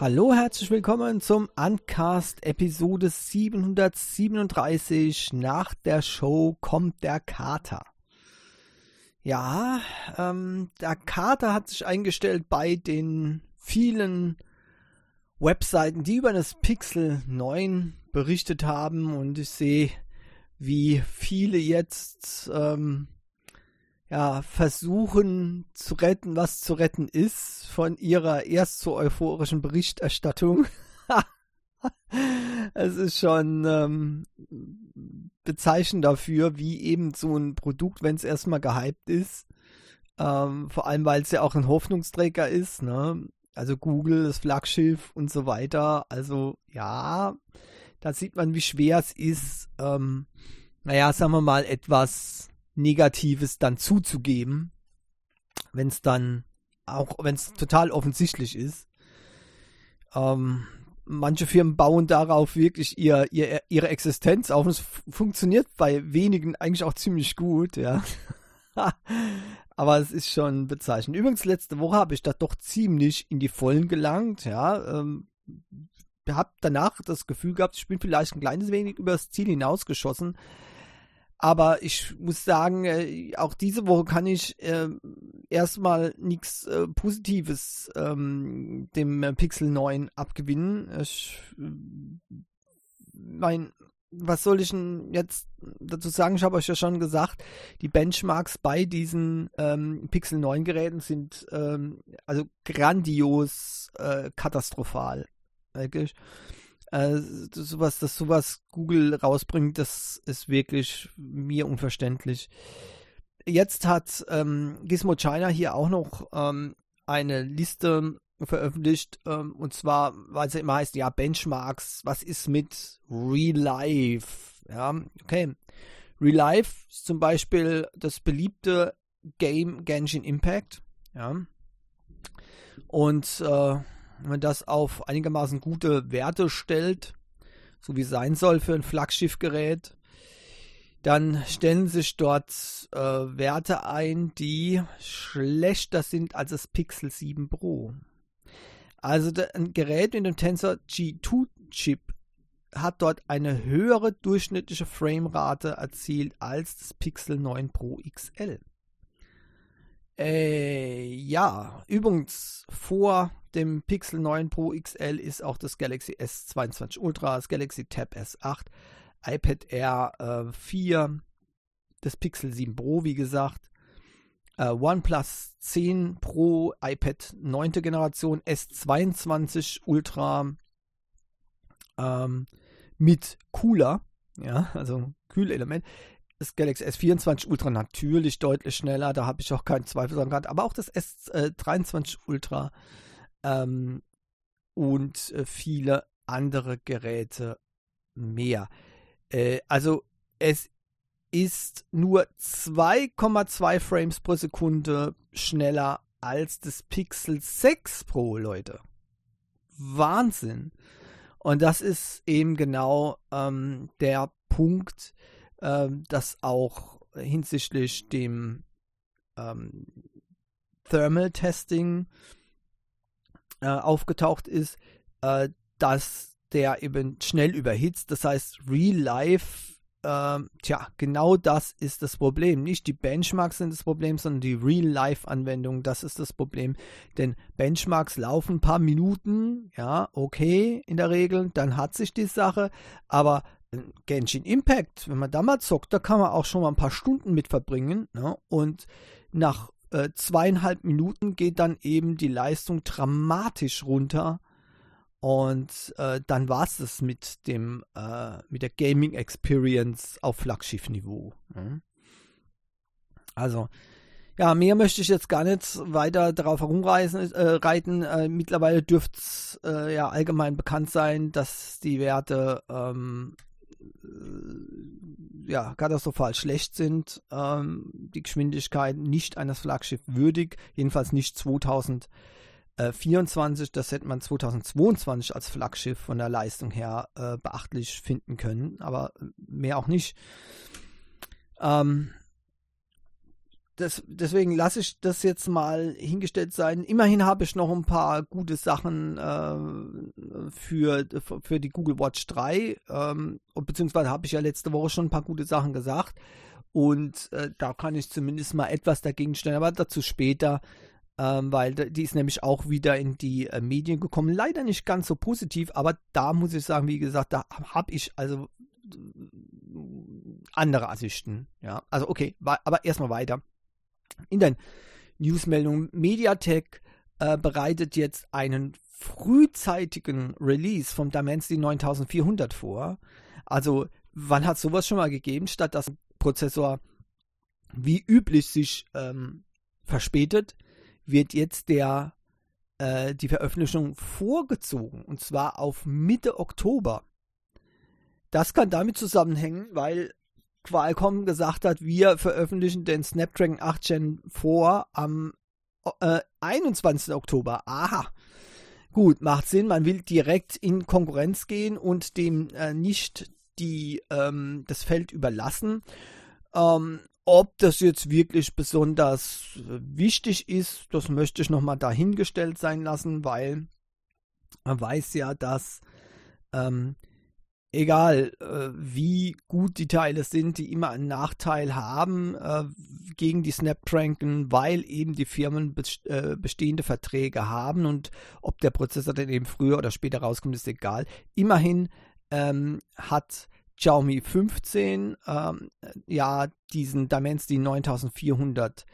Hallo, herzlich willkommen zum Uncast Episode 737. Nach der Show kommt der Kater. Ja, der Kater hat sich eingestellt bei den vielen Webseiten, die über das Pixel 9 berichtet haben, und ich sehe, wie viele jetzt versuchen zu retten, was zu retten ist, von ihrer erst so euphorischen Berichterstattung. Es ist schon bezeichnend dafür, wie eben so ein Produkt, wenn es erstmal gehypt ist, vor allem, weil es ja auch ein Hoffnungsträger ist, ne? Also Google, das Flaggschiff und so weiter. Also ja, da sieht man, wie schwer es ist, sagen wir mal, etwas Negatives dann zuzugeben, wenn es total offensichtlich ist. Manche Firmen bauen darauf wirklich ihre Existenz auf, und es funktioniert bei wenigen eigentlich auch ziemlich gut, ja. Aber es ist schon bezeichnend. Übrigens, letzte Woche habe ich da doch ziemlich in die Vollen gelangt, ja. Habe danach das Gefühl gehabt, ich bin vielleicht ein kleines wenig über das Ziel hinausgeschossen. Aber ich muss sagen, auch diese Woche kann ich erstmal nichts Positives dem Pixel 9 abgewinnen. Was soll ich denn jetzt dazu sagen? Ich habe euch ja schon gesagt, die Benchmarks bei diesen Pixel 9 Geräten sind also grandios katastrophal. Wirklich. Sowas Google rausbringt, das ist wirklich mir unverständlich. Jetzt hat Gizmo China hier auch noch eine Liste veröffentlicht, und zwar, weil es ja immer heißt, ja, Benchmarks, was ist mit Real Life? Ja, okay. Real Life ist zum Beispiel das beliebte Game Genshin Impact, ja. Und wenn man das auf einigermaßen gute Werte stellt, so wie es sein soll für ein Flaggschiffgerät, dann stellen sich dort Werte ein, die schlechter sind als das Pixel 7 Pro. Also ein Gerät mit dem Tensor G2 Chip hat dort eine höhere durchschnittliche Framerate erzielt als das Pixel 9 Pro XL. Ja, übrigens, vor dem Pixel 9 Pro XL ist auch das Galaxy S22 Ultra, das Galaxy Tab S8, iPad Air 4, das Pixel 7 Pro, wie gesagt, OnePlus 10 Pro, iPad 9. Generation, S22 Ultra mit Cooler, ja, also Kühlelement. Das Galaxy S24 Ultra natürlich deutlich schneller, da habe ich auch keinen Zweifel dran gehabt, aber auch das S23 Ultra und viele andere Geräte mehr. Also es ist nur 2,2 Frames pro Sekunde schneller als das Pixel 6 Pro, Leute. Wahnsinn. Und das ist eben genau der Punkt, das auch hinsichtlich dem Thermal Testing aufgetaucht ist, dass der eben schnell überhitzt. Das heißt, Real Life, genau das ist das Problem. Nicht die Benchmarks sind das Problem, sondern die Real Life Anwendung, das ist das Problem. Denn Benchmarks laufen ein paar Minuten, ja, okay, in der Regel, dann hat sich die Sache, aber Genshin Impact, wenn man da mal zockt, da kann man auch schon mal ein paar Stunden mit verbringen, ne? Und nach 2,5 Minuten geht dann eben die Leistung dramatisch runter, und dann war es das mit der Gaming Experience auf Flaggschiffniveau. Ne? Also, ja, mehr möchte ich jetzt gar nicht weiter darauf reiten. Mittlerweile dürfte es allgemein bekannt sein, dass die Werte katastrophal schlecht sind. Die Geschwindigkeit nicht eines Flaggschiffs würdig, jedenfalls nicht 2024. Das hätte man 2022 als Flaggschiff von der Leistung her beachtlich finden können, aber mehr auch nicht. deswegen lasse ich das jetzt mal hingestellt sein. Immerhin habe ich noch ein paar gute Sachen für die Google Watch 3, beziehungsweise habe ich ja letzte Woche schon ein paar gute Sachen gesagt. Und da kann ich zumindest mal etwas dagegen stellen, aber dazu später, weil die ist nämlich auch wieder in die Medien gekommen. Leider nicht ganz so positiv, aber da muss ich sagen, wie gesagt, da habe ich also andere Ansichten. Ja, also okay, aber erstmal weiter. In den Newsmeldungen, MediaTek bereitet jetzt einen frühzeitigen Release vom Dimensity 9400 vor. Also, wann hat sowas schon mal gegeben, statt dass ein Prozessor wie üblich sich verspätet, wird jetzt die Veröffentlichung vorgezogen, und zwar auf Mitte Oktober. Das kann damit zusammenhängen, weil Qualcomm gesagt hat, wir veröffentlichen den Snapdragon 8 Gen 4 am 21. Oktober. Aha. Gut, macht Sinn, man will direkt in Konkurrenz gehen und dem nicht das Feld überlassen. Ob das jetzt wirklich besonders wichtig ist, das möchte ich nochmal dahingestellt sein lassen, weil man weiß ja, dass egal wie gut die Teile sind, die immer einen Nachteil haben gegen die Snapdragon, weil eben die Firmen bestehende Verträge haben, und ob der Prozessor dann eben früher oder später rauskommt, ist egal. Immerhin hat Xiaomi 15 ja diesen Dimensity 9400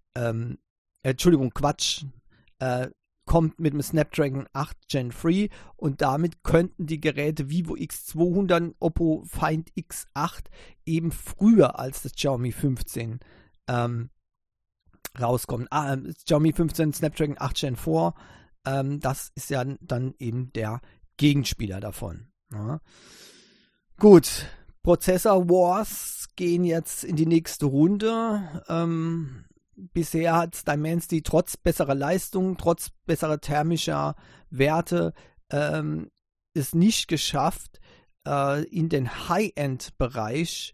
kommt mit dem Snapdragon 8 Gen 3, und damit könnten die Geräte Vivo X200, Oppo Find X8 eben früher als das Xiaomi 15 rauskommen. Xiaomi 15 Snapdragon 8 Gen 4, das ist ja dann eben der Gegenspieler davon. Ja. Gut, Prozessor Wars gehen jetzt in die nächste Runde. Bisher hat Dimensity trotz besserer Leistung, trotz besserer thermischer Werte es nicht geschafft, in den High-End-Bereich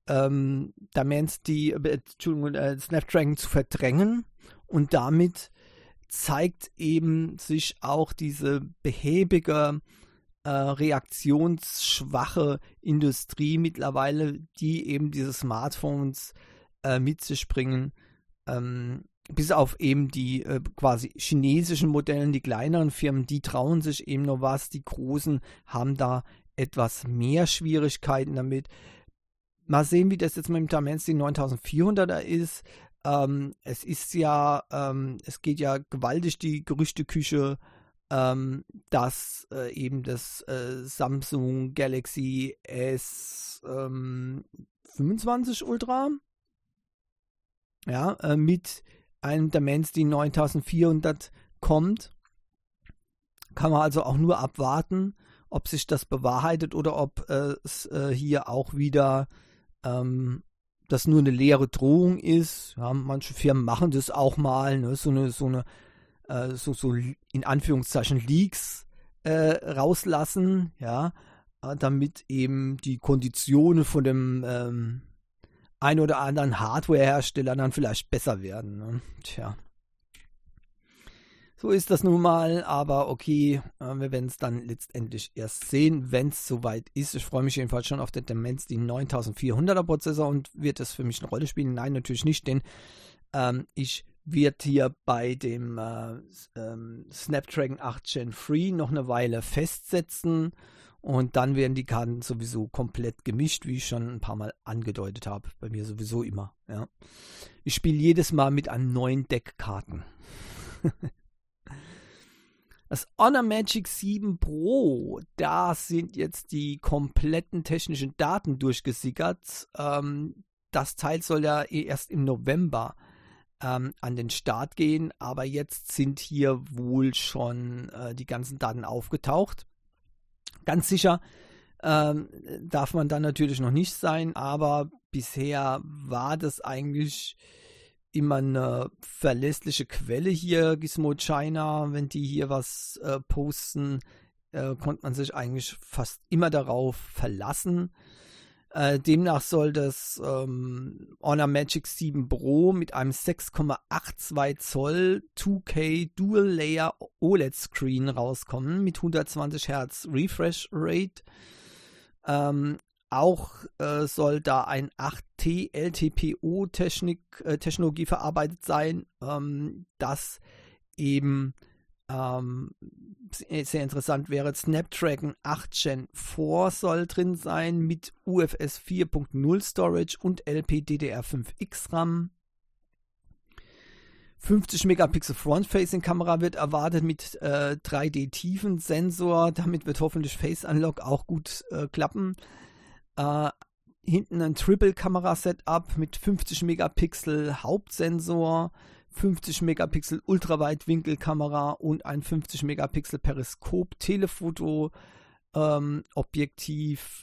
Snapdragon zu verdrängen, und damit zeigt eben sich auch diese behäbige, reaktionsschwache Industrie mittlerweile, die eben diese Smartphones mit sich bringen. Bis auf eben die quasi chinesischen Modellen, die kleineren Firmen, die trauen sich eben noch was, die großen haben da etwas mehr Schwierigkeiten damit. Mal sehen, wie das jetzt mit dem Dimensity 9400er ist. Es ist ja, es geht ja gewaltig die Gerüchteküche, dass eben das Samsung Galaxy S25 Ultra mit einem Dimensity 9400 kommt. Kann man also auch nur abwarten, ob sich das bewahrheitet oder ob es hier auch wieder das nur eine leere Drohung ist. Ja, manche Firmen machen das auch mal, ne? so in Anführungszeichen Leaks rauslassen, ja, damit eben die Konditionen von dem ein oder anderen Hardware-Hersteller dann vielleicht besser werden. Ne? Tja. So ist das nun mal, aber okay, wir werden es dann letztendlich erst sehen, wenn es soweit ist. Ich freue mich jedenfalls schon auf den Dimensity 9400er Prozessor, und wird es für mich eine Rolle spielen? Nein, natürlich nicht, denn ich werde hier bei dem Snapdragon 8 Gen 3 noch eine Weile festsetzen, und dann werden die Karten sowieso komplett gemischt, wie ich schon ein paar Mal angedeutet habe. Bei mir sowieso immer. Ja. Ich spiele jedes Mal mit einem neuen Deck Karten. Das Honor Magic 7 Pro, da sind jetzt die kompletten technischen Daten durchgesickert. Das Teil soll ja erst im November an den Start gehen, aber jetzt sind hier wohl schon die ganzen Daten aufgetaucht. Ganz sicher darf man dann natürlich noch nicht sein, aber bisher war das eigentlich immer eine verlässliche Quelle hier, Gizmo China. Wenn die hier was posten, konnte man sich eigentlich fast immer darauf verlassen. Demnach soll das Honor Magic 7 Pro mit einem 6,82 Zoll 2K Dual Layer OLED Screen rauskommen mit 120 Hertz Refresh Rate. Auch soll da ein 8T LTPO Technologie verarbeitet sein, das eben sehr interessant wäre. Snapdragon 8 Gen 4 soll drin sein mit UFS 4.0 Storage und LPDDR5X RAM. 50 Megapixel Front-Facing-Kamera wird erwartet mit 3D-Tiefensensor. Damit wird hoffentlich Face Unlock auch gut klappen. Hinten ein Triple-Kamera-Setup mit 50 Megapixel Hauptsensor, 50 Megapixel Ultraweitwinkelkamera und ein 50 Megapixel Periskop-Telefoto Objektiv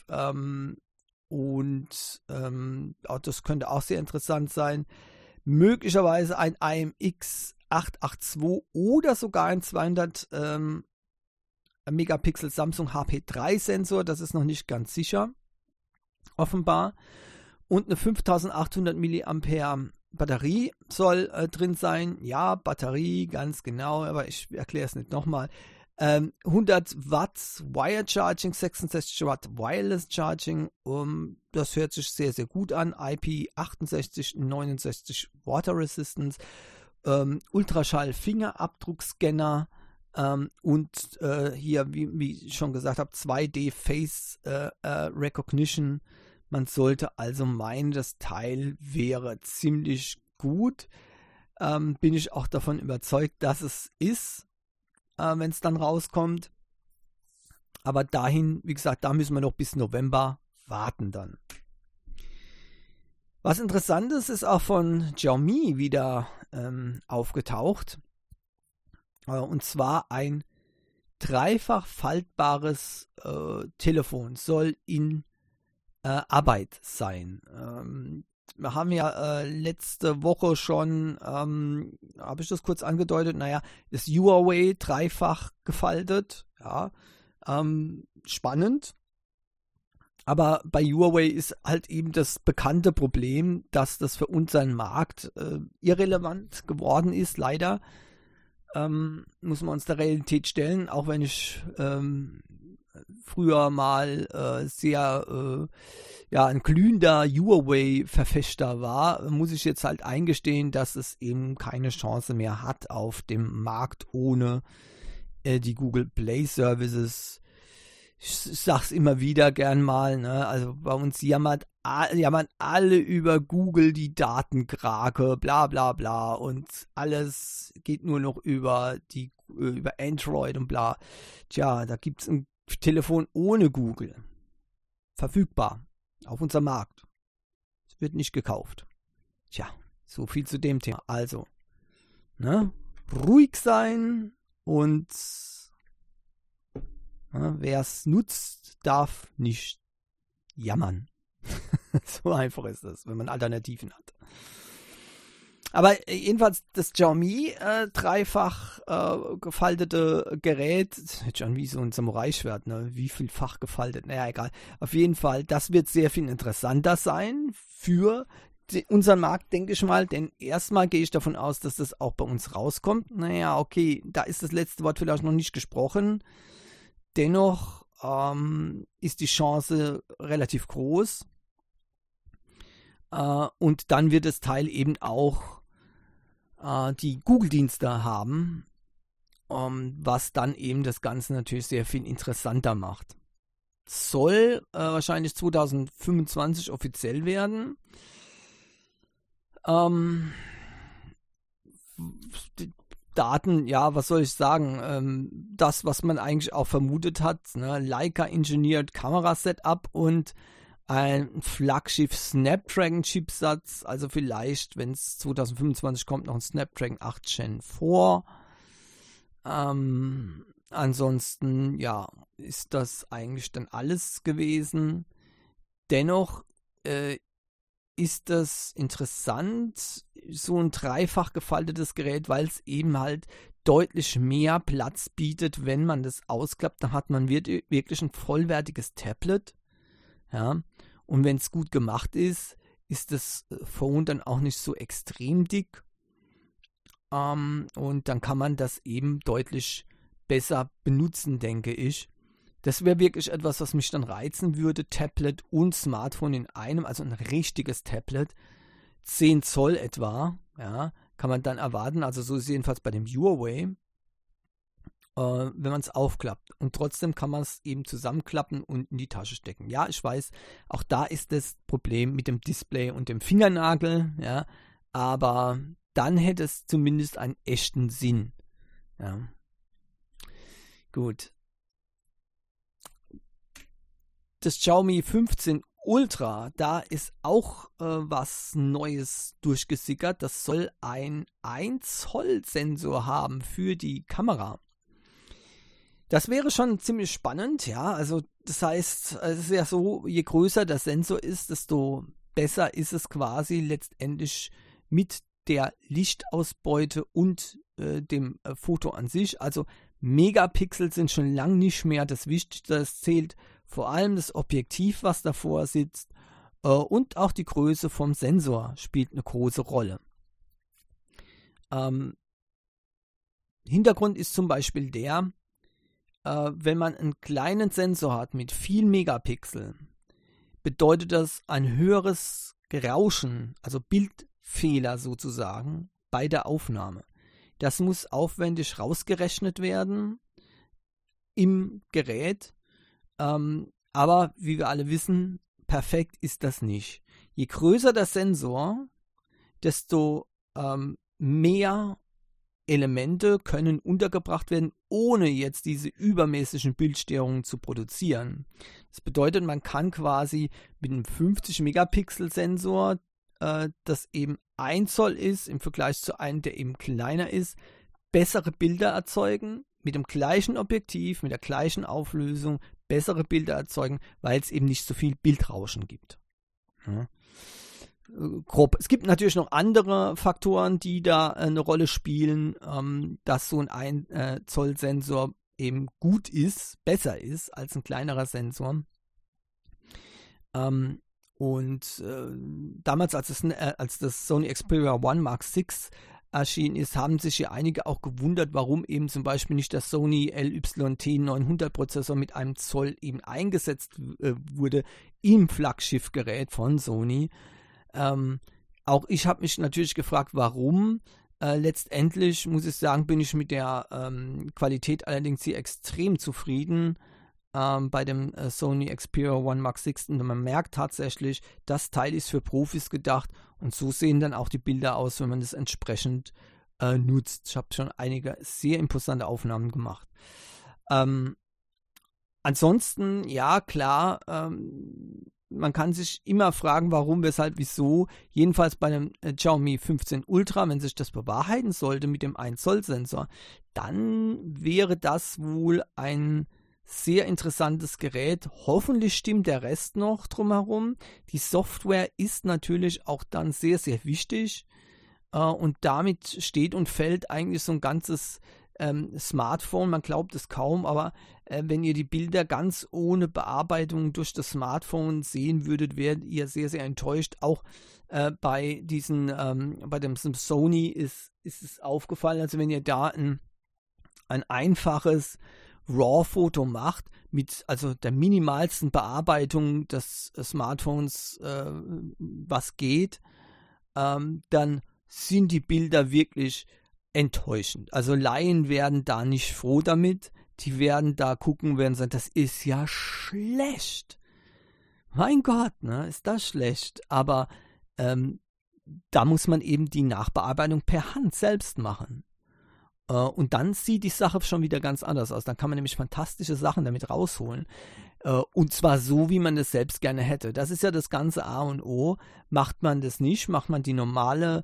das könnte auch sehr interessant sein. Möglicherweise ein IMX 882 oder sogar ein 200 Megapixel Samsung HP3 Sensor, das ist noch nicht ganz sicher, offenbar. Und eine 5800 mAh Batterie soll drin sein. Ja, Batterie, ganz genau, aber ich erkläre es nicht nochmal. 100 Watt Wire Charging, 66 Watt Wireless Charging. Das hört sich sehr, sehr gut an. IP68, 69 Water Resistance. Ultraschall Fingerabdruckscanner. Und hier, wie ich schon gesagt habe, 2D Face Recognition. Man sollte also meinen, das Teil wäre ziemlich gut. Bin ich auch davon überzeugt, dass es ist, wenn es dann rauskommt. Aber dahin, wie gesagt, da müssen wir noch bis November warten dann. Was Interessantes ist auch von Xiaomi wieder aufgetaucht. Und zwar ein dreifach faltbares Telefon soll in Arbeit sein. Wir haben ja letzte Woche schon, habe ich das kurz angedeutet, das Huawei dreifach gefaltet. Ja, spannend. Aber bei Huawei ist halt eben das bekannte Problem, dass das für unseren Markt irrelevant geworden ist, leider. Muss man uns der Realität stellen, auch wenn ich früher mal sehr ein glühender Huawei-Verfechter war, muss ich jetzt halt eingestehen, dass es eben keine Chance mehr hat auf dem Markt ohne die Google Play Services. Ich sag's immer wieder gern mal, ne? Also bei uns jammern alle über Google die Datenkrake, bla bla bla, und alles geht nur noch über Android und bla. Tja, da gibt's ein Telefon ohne Google. Verfügbar. Auf unserem Markt. Es wird nicht gekauft. Tja, so viel zu dem Thema. Also, ne? Ruhig sein und wer es nutzt, darf nicht jammern. So einfach ist das, wenn man Alternativen hat. Aber jedenfalls das Xiaomi dreifach gefaltete Gerät, schon wie so ein Samurai-Schwert, ne? Wie vielfach gefaltet, naja, egal. Auf jeden Fall, das wird sehr viel interessanter sein für unseren Markt, denke ich mal, denn erstmal gehe ich davon aus, dass das auch bei uns rauskommt. Naja, okay, da ist das letzte Wort vielleicht noch nicht gesprochen. Dennoch ist die Chance relativ groß. Und dann wird das Teil eben auch die Google-Dienste haben, was dann eben das Ganze natürlich sehr viel interessanter macht. Soll wahrscheinlich 2025 offiziell werden. Daten, ja, was soll ich sagen? Das, was man eigentlich auch vermutet hat, ne? Leica Engineered Kamera Setup und ein Flaggschiff Snapdragon Chipsatz, also vielleicht, wenn es 2025 kommt, noch ein Snapdragon 8 Gen 4. Ansonsten, ja, ist das eigentlich dann alles gewesen. Dennoch ist das interessant, so ein dreifach gefaltetes Gerät, weil es eben halt deutlich mehr Platz bietet, wenn man das ausklappt, dann hat man wirklich ein vollwertiges Tablet. Ja, Und wenn es gut gemacht ist, ist das Phone dann auch nicht so extrem dick. Und dann kann man das eben deutlich besser benutzen, denke ich. Das wäre wirklich etwas, was mich dann reizen würde. Tablet und Smartphone in einem, also ein richtiges Tablet. 10 Zoll etwa, ja, kann man dann erwarten. Also so ist es jedenfalls bei dem Huawei, wenn man es aufklappt. Und trotzdem kann man es eben zusammenklappen und in die Tasche stecken. Ja, ich weiß, auch da ist das Problem mit dem Display und dem Fingernagel, ja, aber dann hätte es zumindest einen echten Sinn. Ja. Gut. Das Xiaomi 15 Ultra, da ist auch was Neues durchgesickert. Das soll ein 1 Zoll Sensor haben für die Kamera. Das wäre schon ziemlich spannend, ja. Also das heißt, es ist ja so, je größer der Sensor ist, desto besser ist es quasi letztendlich mit der Lichtausbeute und dem Foto an sich. Also Megapixel sind schon lange nicht mehr das Wichtigste. Es zählt vor allem das Objektiv, was davor sitzt, und auch die Größe vom Sensor spielt eine große Rolle. Hintergrund ist zum Beispiel der, wenn man einen kleinen Sensor hat mit viel Megapixel, bedeutet das ein höheres Rauschen, also Bildfehler sozusagen, bei der Aufnahme. Das muss aufwendig rausgerechnet werden im Gerät, aber wie wir alle wissen, perfekt ist das nicht. Je größer der Sensor, desto mehr Elemente können untergebracht werden, ohne jetzt diese übermäßigen Bildstörungen zu produzieren. Das bedeutet, man kann quasi mit einem 50 Megapixel Sensor, das eben 1 Zoll ist, im Vergleich zu einem, der eben kleiner ist, bessere Bilder erzeugen, mit dem gleichen Objektiv, mit der gleichen Auflösung, bessere Bilder erzeugen, weil es eben nicht so viel Bildrauschen gibt. Ja. Grob. Es gibt natürlich noch andere Faktoren, die da eine Rolle spielen, dass so ein 1 Zoll Sensor eben gut ist, besser ist als ein kleinerer Sensor. Damals, als das Sony Xperia One Mark VI erschienen ist, haben sich hier einige auch gewundert, warum eben zum Beispiel nicht der Sony LYT 900 Prozessor mit einem Zoll eben eingesetzt wurde im Flaggschiffgerät von Sony. Auch ich habe mich natürlich gefragt, warum. Letztendlich muss ich sagen, bin ich mit der Qualität allerdings hier extrem zufrieden bei dem Sony Xperia One Mark VI. Und man merkt tatsächlich, das Teil ist für Profis gedacht und so sehen dann auch die Bilder aus, wenn man das entsprechend nutzt. Ich habe schon einige sehr imposante Aufnahmen gemacht. Ansonsten, ja klar, man kann sich immer fragen, warum, weshalb, wieso. Jedenfalls bei dem Xiaomi 15 Ultra, wenn sich das bewahrheiten sollte mit dem 1 Zoll Sensor, dann wäre das wohl ein sehr interessantes Gerät. Hoffentlich stimmt der Rest noch drumherum. Die Software ist natürlich auch dann sehr, sehr wichtig. Und damit steht und fällt eigentlich so ein ganzes Smartphone. Man glaubt es kaum, aber wenn ihr die Bilder ganz ohne Bearbeitung durch das Smartphone sehen würdet, werdet ihr sehr, sehr enttäuscht. Auch bei dem Sony ist es aufgefallen, also wenn ihr da ein einfaches RAW-Foto macht, mit also der minimalsten Bearbeitung des Smartphones, was geht, dann sind die Bilder wirklich enttäuschend. Also Laien werden da nicht froh damit. Die werden da gucken, werden sagen, das ist ja schlecht. Mein Gott, ne, ist das schlecht. Aber da muss man eben die Nachbearbeitung per Hand selbst machen. Und dann sieht die Sache schon wieder ganz anders aus. Dann kann man nämlich fantastische Sachen damit rausholen. Und zwar so, wie man es selbst gerne hätte. Das ist ja das ganze A und O. Macht man das nicht, macht man den normalen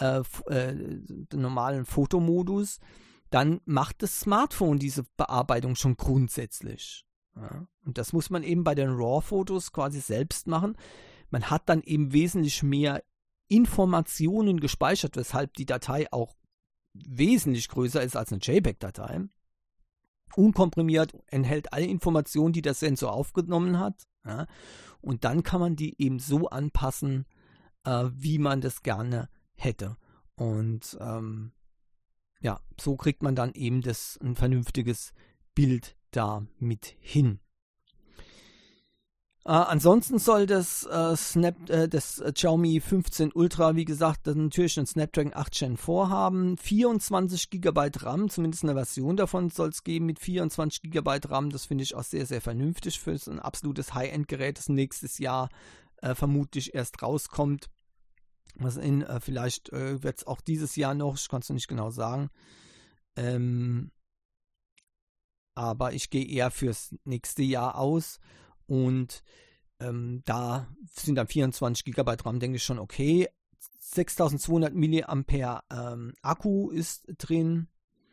Fotomodus, dann macht das Smartphone diese Bearbeitung schon grundsätzlich. Ja? Und das muss man eben bei den RAW-Fotos quasi selbst machen. Man hat dann eben wesentlich mehr Informationen gespeichert, weshalb die Datei auch wesentlich größer ist als eine JPEG-Datei. unkomprimiert, enthält alle Informationen, die der Sensor aufgenommen hat. Ja, und dann kann man die eben so anpassen, wie man das gerne hätte. Und ja, so kriegt man dann eben ein vernünftiges Bild da mit hin. Ansonsten soll das Xiaomi 15 Ultra, wie gesagt, natürlich einen Snapdragon 8 Gen 4 haben. 24 GB RAM, zumindest eine Version davon soll es geben mit 24 GB RAM. Das finde ich auch sehr, sehr vernünftig für ein absolutes High-End-Gerät, das nächstes Jahr vermutlich erst rauskommt. Vielleicht wird es auch dieses Jahr noch, ich kann es nicht genau sagen. Aber ich gehe eher fürs nächste Jahr aus. Und da sind dann 24 GB RAM, denke ich, schon okay. 6200 mAh Akku ist drin.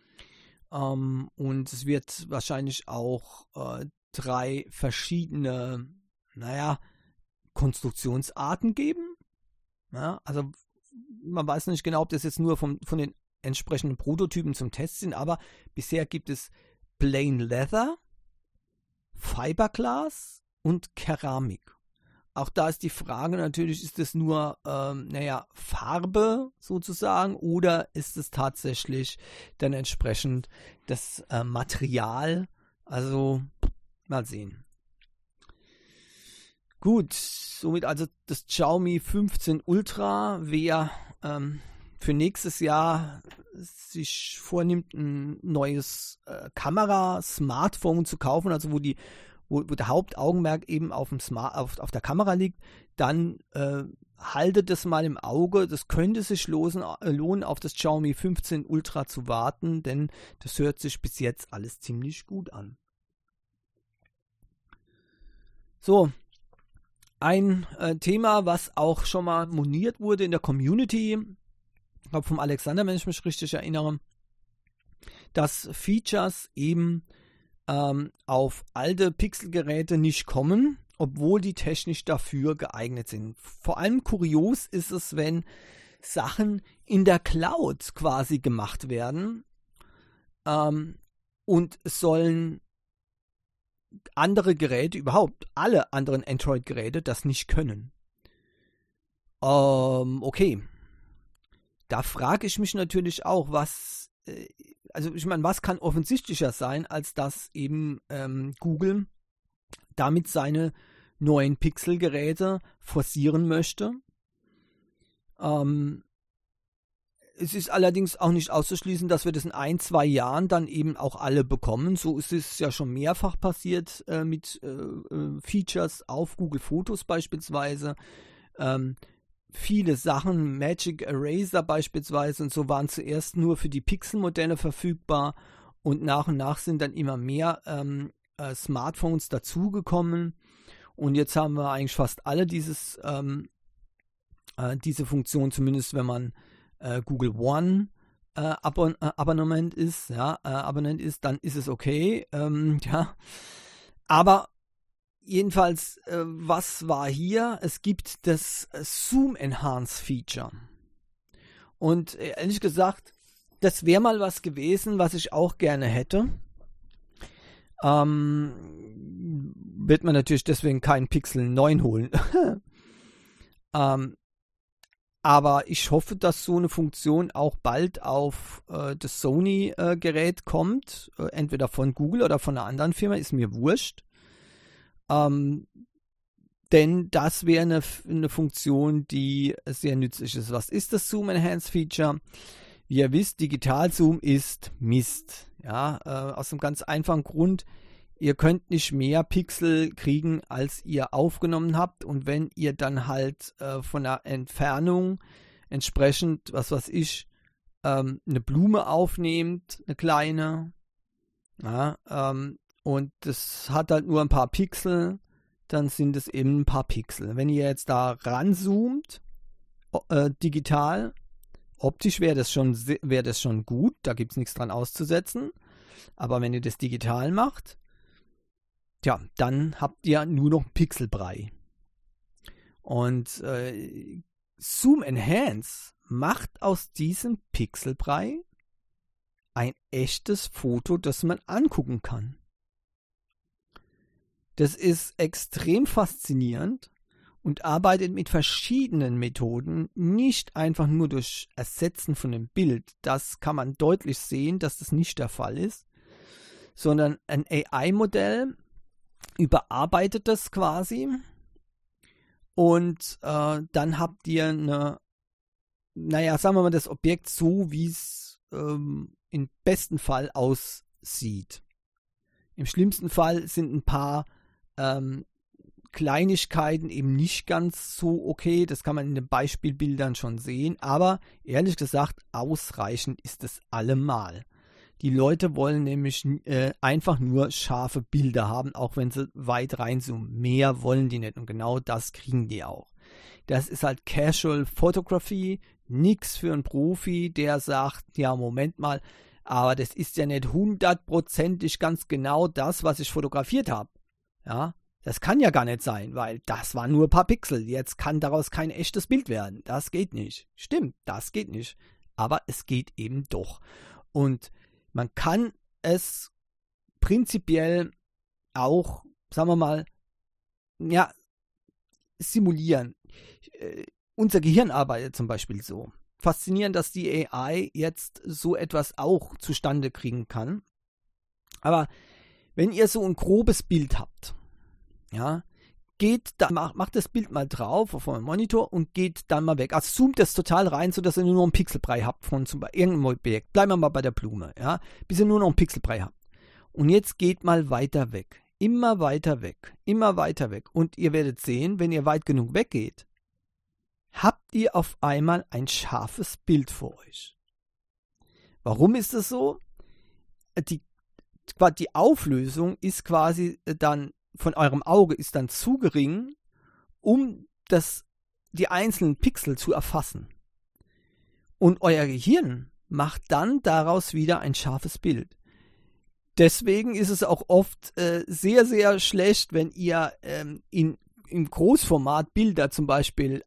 Und es wird wahrscheinlich auch 3 verschiedene, Konstruktionsarten geben. Ja, also man weiß nicht genau, ob das jetzt nur von den entsprechenden Prototypen zum Test sind, aber bisher gibt es Plain Leather, Fiberglass und Keramik. Auch da ist die Frage natürlich, ist das nur Farbe sozusagen oder ist es tatsächlich dann entsprechend das Material? Also mal sehen. Gut, somit also das Xiaomi 15 Ultra, wer für nächstes Jahr sich vornimmt, ein neues Kamera-Smartphone zu kaufen, also wo der Hauptaugenmerk eben auf der Kamera liegt, dann haltet es mal im Auge. Das könnte sich lohnen, auf das Xiaomi 15 Ultra zu warten, denn das hört sich bis jetzt alles ziemlich gut an. So, ein Thema, was auch schon mal moniert wurde in der Community, ich glaube vom Alexander, wenn ich mich richtig erinnere, dass Features eben auf alte Pixelgeräte nicht kommen, obwohl die technisch dafür geeignet sind. Vor allem kurios ist es, wenn Sachen in der Cloud quasi gemacht werden und es sollen andere Geräte, überhaupt alle anderen Android-Geräte das nicht können. Okay. Da frage ich mich natürlich auch, was kann offensichtlicher sein, als dass eben Google damit seine neuen Pixel-Geräte forcieren möchte. Es ist allerdings auch nicht auszuschließen, dass wir das in 1-2 Jahren dann eben auch alle bekommen. So ist es ja schon mehrfach passiert mit Features auf Google Fotos beispielsweise. Viele Sachen, Magic Eraser beispielsweise und so, waren zuerst nur für die Pixel-Modelle verfügbar und nach sind dann immer mehr Smartphones dazugekommen und jetzt haben wir eigentlich fast alle diese Funktion, zumindest wenn man Google One Abonnent ist, dann ist es okay, aber jedenfalls, was war hier? Es gibt das Zoom Enhance Feature. Und ehrlich gesagt, das wäre mal was gewesen, was ich auch gerne hätte. Wird man natürlich deswegen keinen Pixel 9 holen. Aber ich hoffe, dass so eine Funktion auch bald auf das Sony-Gerät kommt. Entweder von Google oder von einer anderen Firma, ist mir wurscht. Denn das wäre eine Funktion, die sehr nützlich ist. Was ist das Zoom Enhance Feature? Wie ihr wisst, Digital-Zoom ist Mist. Ja, aus einem ganz einfachen Grund. Ihr könnt nicht mehr Pixel kriegen, als ihr aufgenommen habt. Und wenn ihr dann halt von der Entfernung entsprechend, was weiß ich, eine Blume aufnehmt, eine kleine, ja, und das hat halt nur ein paar Pixel, dann sind es eben ein paar Pixel. Wenn ihr jetzt da ranzoomt, digital, optisch wäre das schon gut, da gibt es nichts dran auszusetzen. Aber wenn ihr das digital macht, tja, dann habt ihr nur noch Pixelbrei. Und Zoom Enhance macht aus diesem Pixelbrei ein echtes Foto, das man angucken kann. Das ist extrem faszinierend und arbeitet mit verschiedenen Methoden, nicht einfach nur durch Ersetzen von dem Bild. Das kann man deutlich sehen, dass das nicht der Fall ist, sondern ein AI-Modell überarbeitet das quasi und dann habt ihr sagen wir mal, das Objekt so, wie es im besten Fall aussieht. Im schlimmsten Fall sind ein paar Kleinigkeiten eben nicht ganz so okay, das kann man in den Beispielbildern schon sehen, aber ehrlich gesagt, ausreichend ist es allemal. Die Leute wollen nämlich einfach nur scharfe Bilder haben, auch wenn sie weit reinzoomen. Mehr wollen die nicht und genau das kriegen die auch. Das ist halt Casual Photography, nichts für einen Profi, der sagt, ja Moment mal, aber das ist ja nicht 100%ig ganz genau das, was ich fotografiert habe. Ja, das kann ja gar nicht sein, weil das waren nur ein paar Pixel. Jetzt kann daraus kein echtes Bild werden. Das geht nicht. Stimmt, das geht nicht. Aber es geht eben doch. Und man kann es prinzipiell auch, sagen wir mal, ja, simulieren. Unser Gehirn arbeitet zum Beispiel so. Faszinierend, dass die AI jetzt so etwas auch zustande kriegen kann. Aber wenn ihr so ein grobes Bild habt, ja, macht das Bild mal drauf auf eurem Monitor und geht dann mal weg. Also zoomt das total rein, sodass ihr nur noch einen Pixelbrei habt von zum Beispiel irgendeinem Objekt. Bleiben wir mal bei der Blume, ja, bis ihr nur noch einen Pixelbrei habt. Und jetzt geht mal weiter weg. Immer weiter weg. Immer weiter weg. Und ihr werdet sehen, wenn ihr weit genug weggeht, habt ihr auf einmal ein scharfes Bild vor euch. Warum ist das so? Die Auflösung ist quasi dann von eurem Auge ist dann zu gering, um die einzelnen Pixel zu erfassen. Und euer Gehirn macht dann daraus wieder ein scharfes Bild. Deswegen ist es auch oft sehr, sehr schlecht, wenn ihr im Großformat Bilder zum Beispiel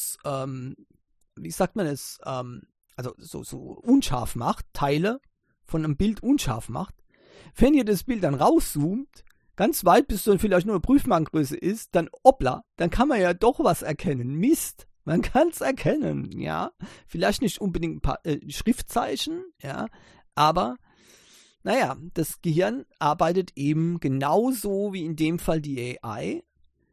wie sagt man es, also so unscharf macht, Teile von einem Bild unscharf macht. Wenn ihr das Bild dann rauszoomt, ganz weit, bis dann vielleicht nur eine Prüfmarkengröße ist, dann dann kann man ja doch was erkennen. Mist, man kann es erkennen, ja. Vielleicht nicht unbedingt ein paar Schriftzeichen, ja, aber naja, das Gehirn arbeitet eben genauso wie in dem Fall die AI.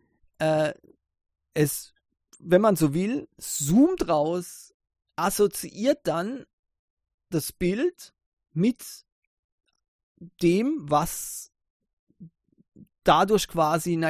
Es, wenn man so will, zoomt raus, assoziiert dann das Bild mit dem, was dadurch quasi,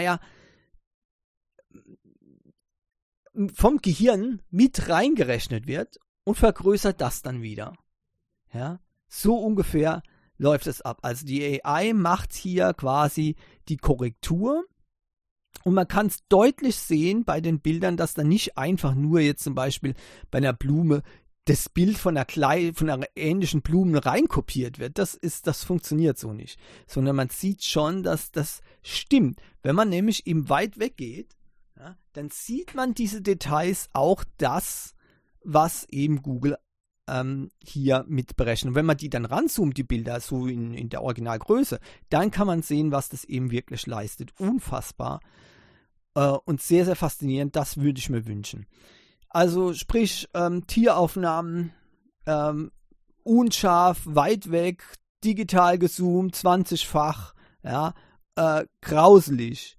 vom Gehirn mit reingerechnet wird und vergrößert das dann wieder. Ja, so ungefähr läuft es ab. Also die AI macht hier quasi die Korrektur und man kann es deutlich sehen bei den Bildern, dass dann nicht einfach nur jetzt zum Beispiel bei einer Blume das Bild von einer ähnlichen Blume reinkopiert wird. Das funktioniert so nicht. Sondern man sieht schon, dass das stimmt. Wenn man nämlich eben weit weggeht, ja, dann sieht man diese Details auch das, was eben Google hier mit berechnet. Und wenn man die dann ranzoomt, die Bilder, so in der Originalgröße, dann kann man sehen, was das eben wirklich leistet. Unfassbar und sehr, sehr faszinierend. Das würde ich mir wünschen. Also sprich, Tieraufnahmen, unscharf, weit weg, digital gezoomt, 20-fach, ja, grauselig.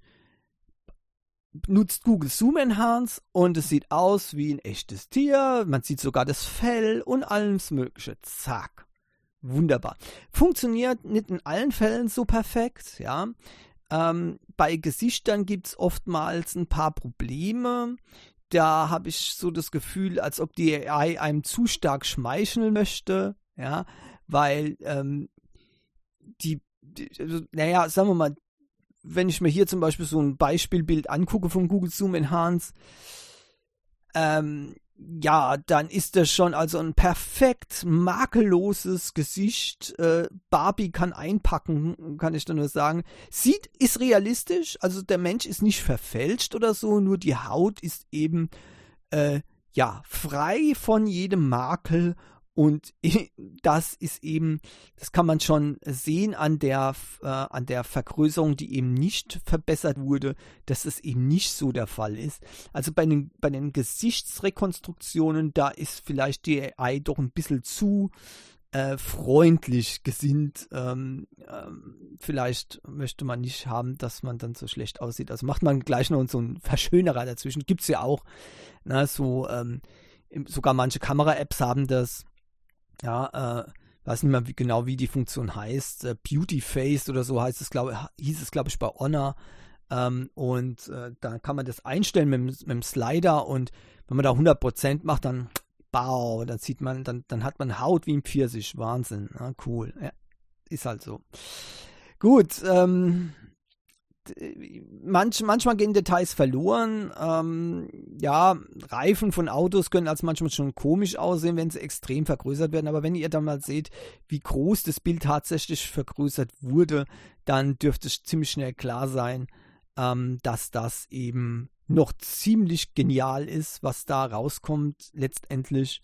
Nutzt Google Zoom Enhance und es sieht aus wie ein echtes Tier. Man sieht sogar das Fell und alles Mögliche. Zack. Wunderbar. Funktioniert nicht in allen Fällen so perfekt, ja. Bei Gesichtern gibt es oftmals ein paar Probleme. Da habe ich so das Gefühl, als ob die AI einem zu stark schmeicheln möchte, ja, weil sagen wir mal, wenn ich mir hier zum Beispiel so ein Beispielbild angucke von Google Zoom Enhance, dann ist das schon also ein perfekt makelloses Gesicht. Barbie kann einpacken, kann ich da nur sagen. Ist realistisch, also der Mensch ist nicht verfälscht oder so, nur die Haut ist eben frei von jedem Makel Und das ist eben, das kann man schon sehen an der Vergrößerung, die eben nicht verbessert wurde, dass es eben nicht so der Fall ist. Also bei den Gesichtsrekonstruktionen, da ist vielleicht die AI doch ein bisschen zu freundlich gesinnt. Vielleicht möchte man nicht haben, dass man dann so schlecht aussieht. Also macht man gleich noch so einen Verschönerer dazwischen. Gibt es ja auch. Na, so, sogar manche Kamera-Apps haben das. Ja, weiß nicht mehr genau, wie die Funktion heißt. Beauty Face oder so hieß es, glaube ich, bei Honor. Da kann man das einstellen mit dem Slider, und wenn man da 100% macht, dann dann hat man Haut wie ein Pfirsich. Wahnsinn. Ja, cool. Ja, ist halt so. Gut, manchmal gehen Details verloren. Reifen von Autos können als manchmal schon komisch aussehen, wenn sie extrem vergrößert werden. Aber wenn ihr dann mal seht, wie groß das Bild tatsächlich vergrößert wurde, dann dürfte es ziemlich schnell klar sein, dass das eben noch ziemlich genial ist, was da rauskommt letztendlich.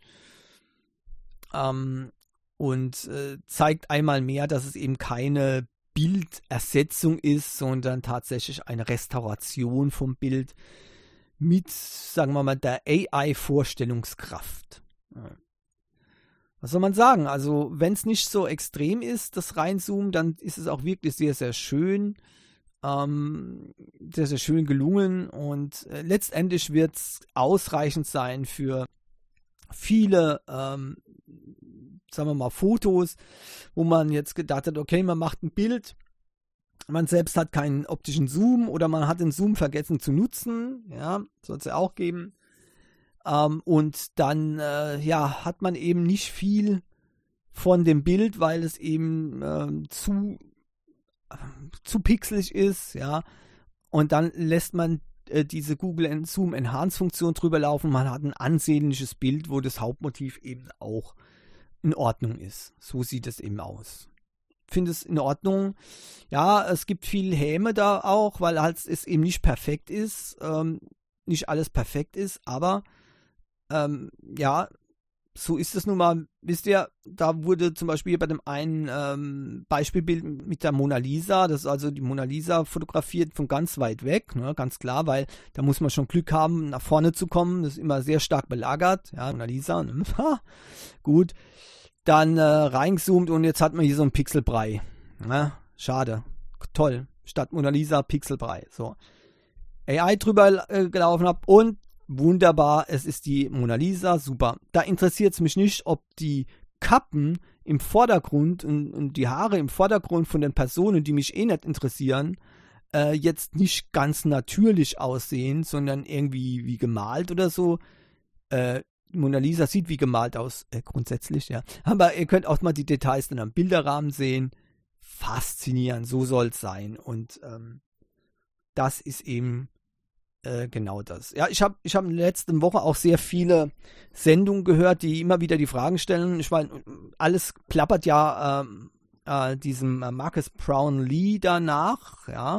Zeigt einmal mehr, dass es eben keine Bildersetzung ist, sondern tatsächlich eine Restauration vom Bild mit, sagen wir mal, der AI-Vorstellungskraft. Was soll man sagen? Also, wenn es nicht so extrem ist, das Reinzoomen, dann ist es auch wirklich sehr, sehr schön. Sehr, sehr schön gelungen, und letztendlich wird es ausreichend sein für viele, sagen wir mal, Fotos, wo man jetzt gedacht hat, okay, man macht ein Bild, man selbst hat keinen optischen Zoom oder man hat den Zoom vergessen zu nutzen, ja, soll es ja auch geben, und dann, hat man eben nicht viel von dem Bild, weil es eben zu pixelig ist, ja, und dann lässt man diese Google Zoom Enhance Funktion drüber laufen. Man hat ein ansehnliches Bild, wo das Hauptmotiv eben auch in Ordnung ist. So sieht es eben aus. Finde es in Ordnung. Ja, es gibt viel Häme da auch, weil halt es eben nicht perfekt ist, nicht alles perfekt ist, aber so ist es nun mal. Wisst ihr, da wurde zum Beispiel bei dem einen Beispielbild mit der Mona Lisa, das ist also die Mona Lisa fotografiert von ganz weit weg, ne, ganz klar, weil da muss man schon Glück haben, nach vorne zu kommen. Das ist immer sehr stark belagert, ja, Mona Lisa, ne? Gut. Dann reingezoomt, und jetzt hat man hier so einen Pixelbrei. Ne? Schade. Toll. Statt Mona Lisa Pixelbrei. So. AI drüber gelaufen habe, und wunderbar, es ist die Mona Lisa, super. Da interessiert es mich nicht, ob die Kappen im Vordergrund und die Haare im Vordergrund von den Personen, die mich eh nicht interessieren, jetzt nicht ganz natürlich aussehen, sondern irgendwie wie gemalt oder so. Mona Lisa sieht wie gemalt aus, grundsätzlich, ja. Aber ihr könnt auch mal die Details dann am Bilderrahmen sehen. Faszinierend, so soll es sein. Und das ist eben genau das. Ja, ich hab in der letzten Woche auch sehr viele Sendungen gehört, die immer wieder die Fragen stellen. Ich meine, alles plappert ja diesem Marcus Brownlee danach, ja.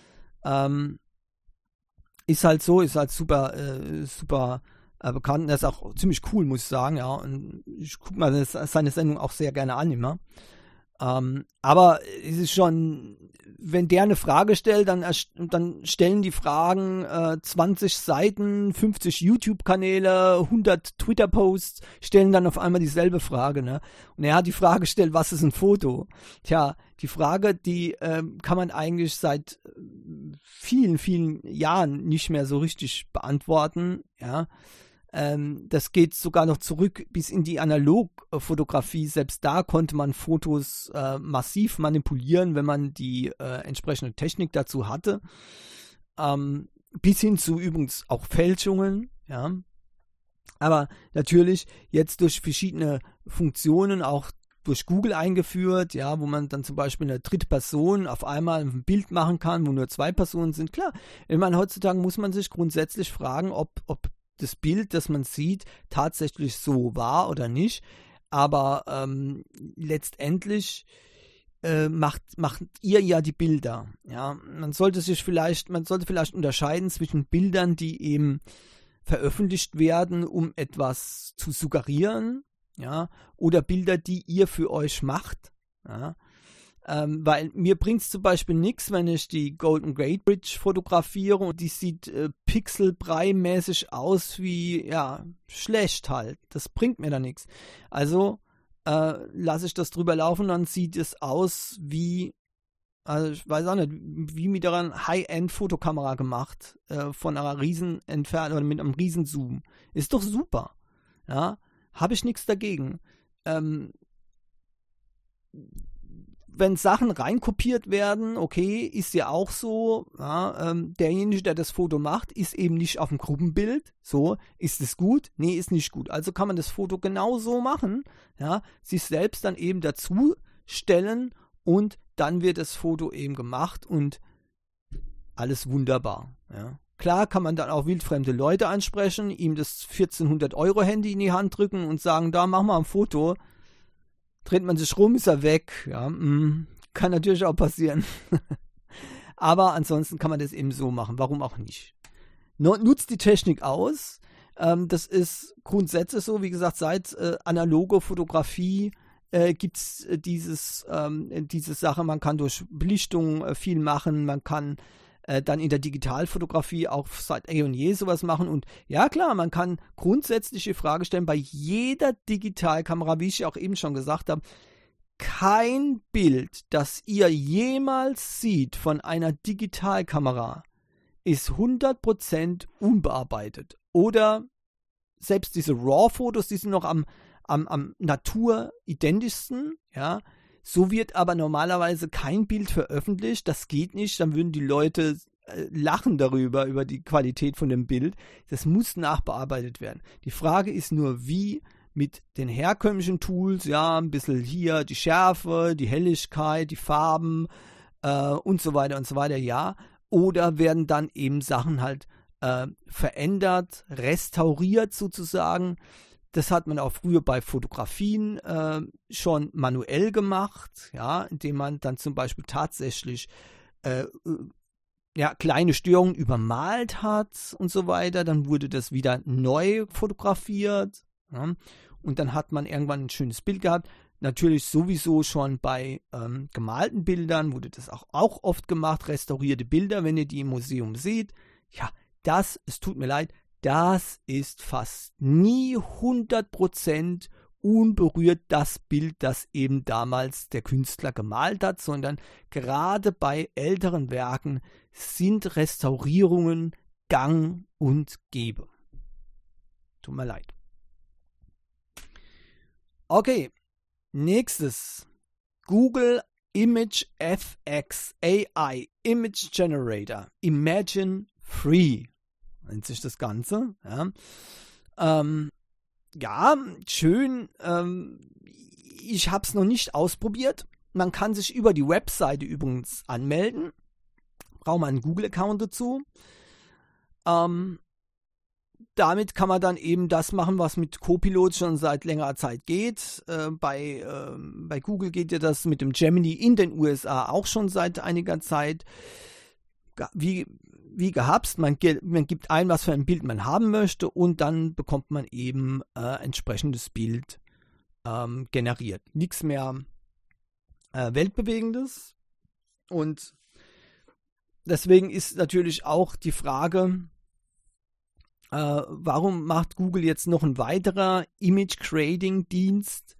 Ist halt so, ist halt super bekannt. Der ist auch ziemlich cool, muss ich sagen, ja. Und ich gucke mir seine Sendung auch sehr gerne an immer. Aber es ist schon, wenn der eine Frage stellt, dann stellen die Fragen 20 Seiten, 50 YouTube-Kanäle, 100 Twitter-Posts, stellen dann auf einmal dieselbe Frage, ne? Und er hat die Frage gestellt, was ist ein Foto? Tja, die Frage, die kann man eigentlich seit vielen, vielen Jahren nicht mehr so richtig beantworten, ja. Das geht sogar noch zurück bis in die Analogfotografie. Selbst da konnte man Fotos massiv manipulieren, wenn man die entsprechende Technik dazu hatte. Bis hin zu übrigens auch Fälschungen. Ja. Aber natürlich jetzt durch verschiedene Funktionen, auch durch Google eingeführt, ja, wo man dann zum Beispiel eine dritte Person auf einmal ein Bild machen kann, wo nur 2 Personen sind. Klar, ich meine, heutzutage muss man sich grundsätzlich fragen, ob das Bild, das man sieht, tatsächlich so war oder nicht. Aber letztendlich macht ihr ja die Bilder. Ja, man sollte vielleicht unterscheiden zwischen Bildern, die eben veröffentlicht werden, um etwas zu suggerieren, ja, oder Bilder, die ihr für euch macht, ja. Weil mir bringt es zum Beispiel nichts, wenn ich die Golden Gate Bridge fotografiere und die sieht pixelbrei-mäßig aus wie, ja, schlecht halt. Das bringt mir da nichts. Also lasse ich das drüber laufen, dann sieht es aus wie, also ich weiß auch nicht, wie mit einer High-End-Fotokamera gemacht, von einer riesen Entfernung oder mit einem riesen Zoom. Ist doch super. Ja, habe ich nichts dagegen. Wenn Sachen reinkopiert werden, okay, ist ja auch so, ja, derjenige, der das Foto macht, ist eben nicht auf dem Gruppenbild, so, ist es gut? Nee, ist nicht gut. Also kann man das Foto genau so machen, ja, sich selbst dann eben dazu stellen und dann wird das Foto eben gemacht und alles wunderbar, ja. Klar kann man dann auch wildfremde Leute ansprechen, ihm das 1400-Euro-Handy in die Hand drücken und sagen, da, mach mal ein Foto. Dreht man sich rum, ist er weg. Ja, kann natürlich auch passieren. Aber ansonsten kann man das eben so machen. Warum auch nicht? Nutzt die Technik aus. Das ist grundsätzlich so. Wie gesagt, seit analoge Fotografie gibt es diese Sache. Man kann durch Belichtung viel machen. Man kann dann in der Digitalfotografie auch seit eh und je sowas machen. Und ja klar, man kann grundsätzlich die Frage stellen, bei jeder Digitalkamera, wie ich auch eben schon gesagt habe, kein Bild, das ihr jemals seht von einer Digitalkamera, ist 100% unbearbeitet. Oder selbst diese RAW-Fotos, die sind noch am naturidentischsten, ja. So wird aber normalerweise kein Bild veröffentlicht. Das geht nicht. Dann würden die Leute lachen darüber, über die Qualität von dem Bild. Das muss nachbearbeitet werden. Die Frage ist nur, wie mit den herkömmlichen Tools, ja, ein bisschen hier die Schärfe, die Helligkeit, die Farben und so weiter, ja. Oder werden dann eben Sachen halt verändert, restauriert sozusagen. Das hat man auch früher bei Fotografien schon manuell gemacht, ja, indem man dann zum Beispiel tatsächlich kleine Störungen übermalt hat und so weiter. Dann wurde das wieder neu fotografiert, ja, und dann hat man irgendwann ein schönes Bild gehabt. Natürlich sowieso schon bei gemalten Bildern wurde das auch oft gemacht, restaurierte Bilder, wenn ihr die im Museum seht. Ja, es tut mir leid, das ist fast nie 100% unberührt das Bild, das eben damals der Künstler gemalt hat, sondern gerade bei älteren Werken sind Restaurierungen gang und gäbe. Tut mir leid. Okay, nächstes. Google Image FX AI Image Generator Imagine Free nennt sich das Ganze. Ja, schön. Ich habe es noch nicht ausprobiert. Man kann sich über die Webseite übrigens anmelden. Braucht man einen Google-Account dazu. Damit kann man dann eben das machen, was mit Copilot schon seit längerer Zeit geht. Bei Google geht ja das mit dem Gemini in den USA auch schon seit einiger Zeit. Wie gehabt, man gibt ein, was für ein Bild man haben möchte und dann bekommt man eben entsprechendes Bild generiert. Nichts mehr Weltbewegendes. Und deswegen ist natürlich auch die Frage, warum macht Google jetzt noch ein weiterer Image-Creating-Dienst?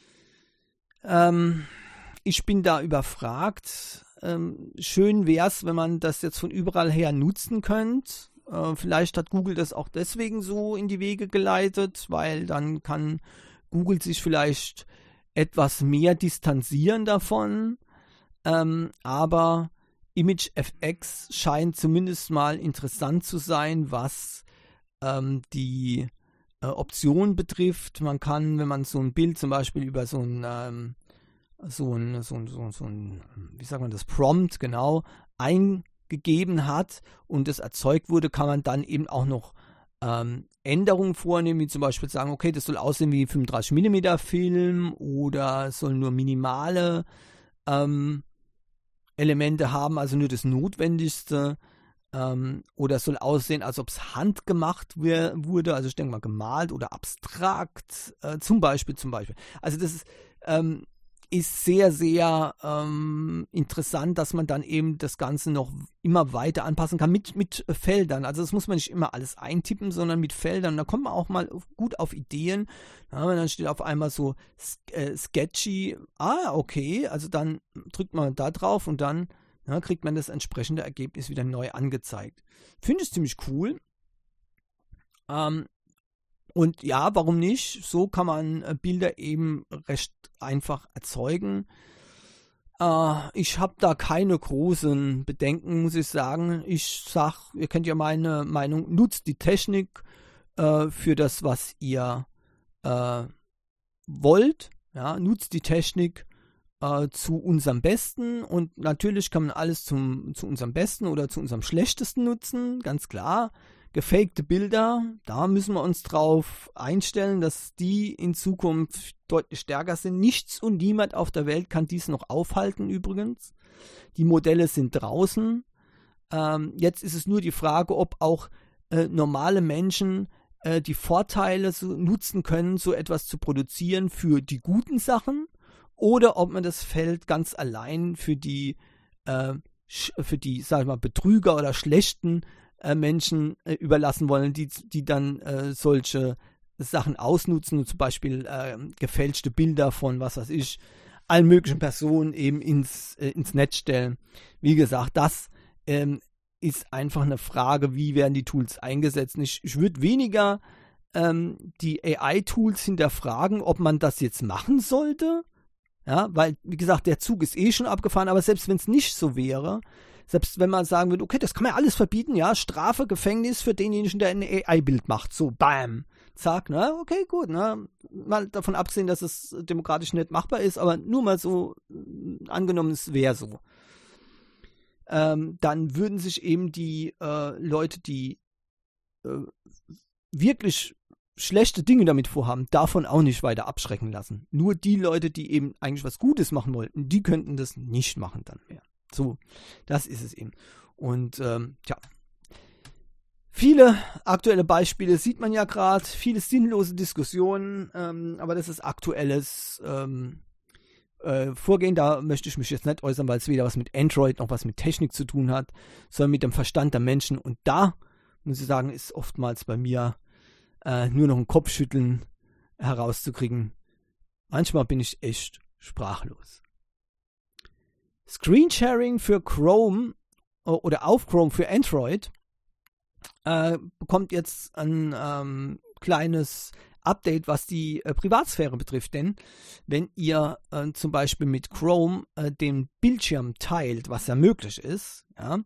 Ich bin da überfragt. Schön wäre es, wenn man das jetzt von überall her nutzen könnte. Vielleicht hat Google das auch deswegen so in die Wege geleitet, weil dann kann Google sich vielleicht etwas mehr distanzieren davon. Aber ImageFX scheint zumindest mal interessant zu sein, was die Option betrifft. Man kann, wenn man so ein Bild zum Beispiel über so ein wie sagt man das, Prompt, genau, eingegeben hat und es erzeugt wurde, kann man dann eben auch noch Änderungen vornehmen, wie zum Beispiel sagen, okay, das soll aussehen wie 35mm Film oder es soll nur minimale Elemente haben, also nur das Notwendigste. oder es soll aussehen, als ob es handgemacht wurde, also ich denke mal gemalt oder abstrakt, zum Beispiel. Also das ist sehr, sehr interessant, dass man dann eben das Ganze noch immer weiter anpassen kann mit Feldern. Also das muss man nicht immer alles eintippen, sondern mit Feldern. Da kommt man auch mal gut auf Ideen. Ja, dann steht auf einmal so sketchy. Okay, also dann drückt man da drauf und dann kriegt man das entsprechende Ergebnis wieder neu angezeigt. Finde ich ziemlich cool. Und ja, warum nicht? So kann man Bilder eben recht einfach erzeugen. Ich habe da keine großen Bedenken, muss ich sagen. Ihr kennt ja meine Meinung, nutzt die Technik für das, was ihr wollt. Ja, nutzt die Technik zu unserem Besten, und natürlich kann man alles zu unserem Besten oder zu unserem Schlechtesten nutzen, ganz klar. Gefakte Bilder, da müssen wir uns drauf einstellen, dass die in Zukunft deutlich stärker sind. Nichts und niemand auf der Welt kann dies noch aufhalten übrigens. Die Modelle sind draußen. Jetzt ist es nur die Frage, ob auch normale Menschen die Vorteile so nutzen können, so etwas zu produzieren für die guten Sachen, oder ob man das Feld ganz allein für die sag ich mal, Betrüger oder schlechten Menschen überlassen wollen, die dann solche Sachen ausnutzen und zum Beispiel gefälschte Bilder von, was weiß ich, allen möglichen Personen eben ins Netz stellen. Wie gesagt, das ist einfach eine Frage, wie werden die Tools eingesetzt. Ich würde weniger die AI-Tools hinterfragen, ob man das jetzt machen sollte. Ja, weil, wie gesagt, der Zug ist schon abgefahren, aber selbst wenn es nicht so wäre, selbst wenn man sagen würde, okay, das kann man ja alles verbieten, ja, Strafe, Gefängnis für denjenigen, der ein AI-Bild macht, so, bam, zack, ne, okay, gut, ne, mal davon abgesehen, dass es demokratisch nicht machbar ist, aber nur mal so, angenommen, es wäre so, dann würden sich eben die Leute, die wirklich schlechte Dinge damit vorhaben, davon auch nicht weiter abschrecken lassen. Nur die Leute, die eben eigentlich was Gutes machen wollten, die könnten das nicht machen dann mehr. So, das ist es eben. Und viele aktuelle Beispiele sieht man ja gerade, viele sinnlose Diskussionen, aber das ist aktuelles Vorgehen. Da möchte ich mich jetzt nicht äußern, weil es weder was mit Android noch was mit Technik zu tun hat, sondern mit dem Verstand der Menschen. Und da, muss ich sagen, ist oftmals bei mir nur noch ein Kopfschütteln herauszukriegen. Manchmal bin ich echt sprachlos. Screensharing für Chrome oder auf Chrome für Android bekommt jetzt ein kleines Update, was die Privatsphäre betrifft. Denn wenn ihr zum Beispiel mit Chrome den Bildschirm teilt, was ja möglich ist, ja,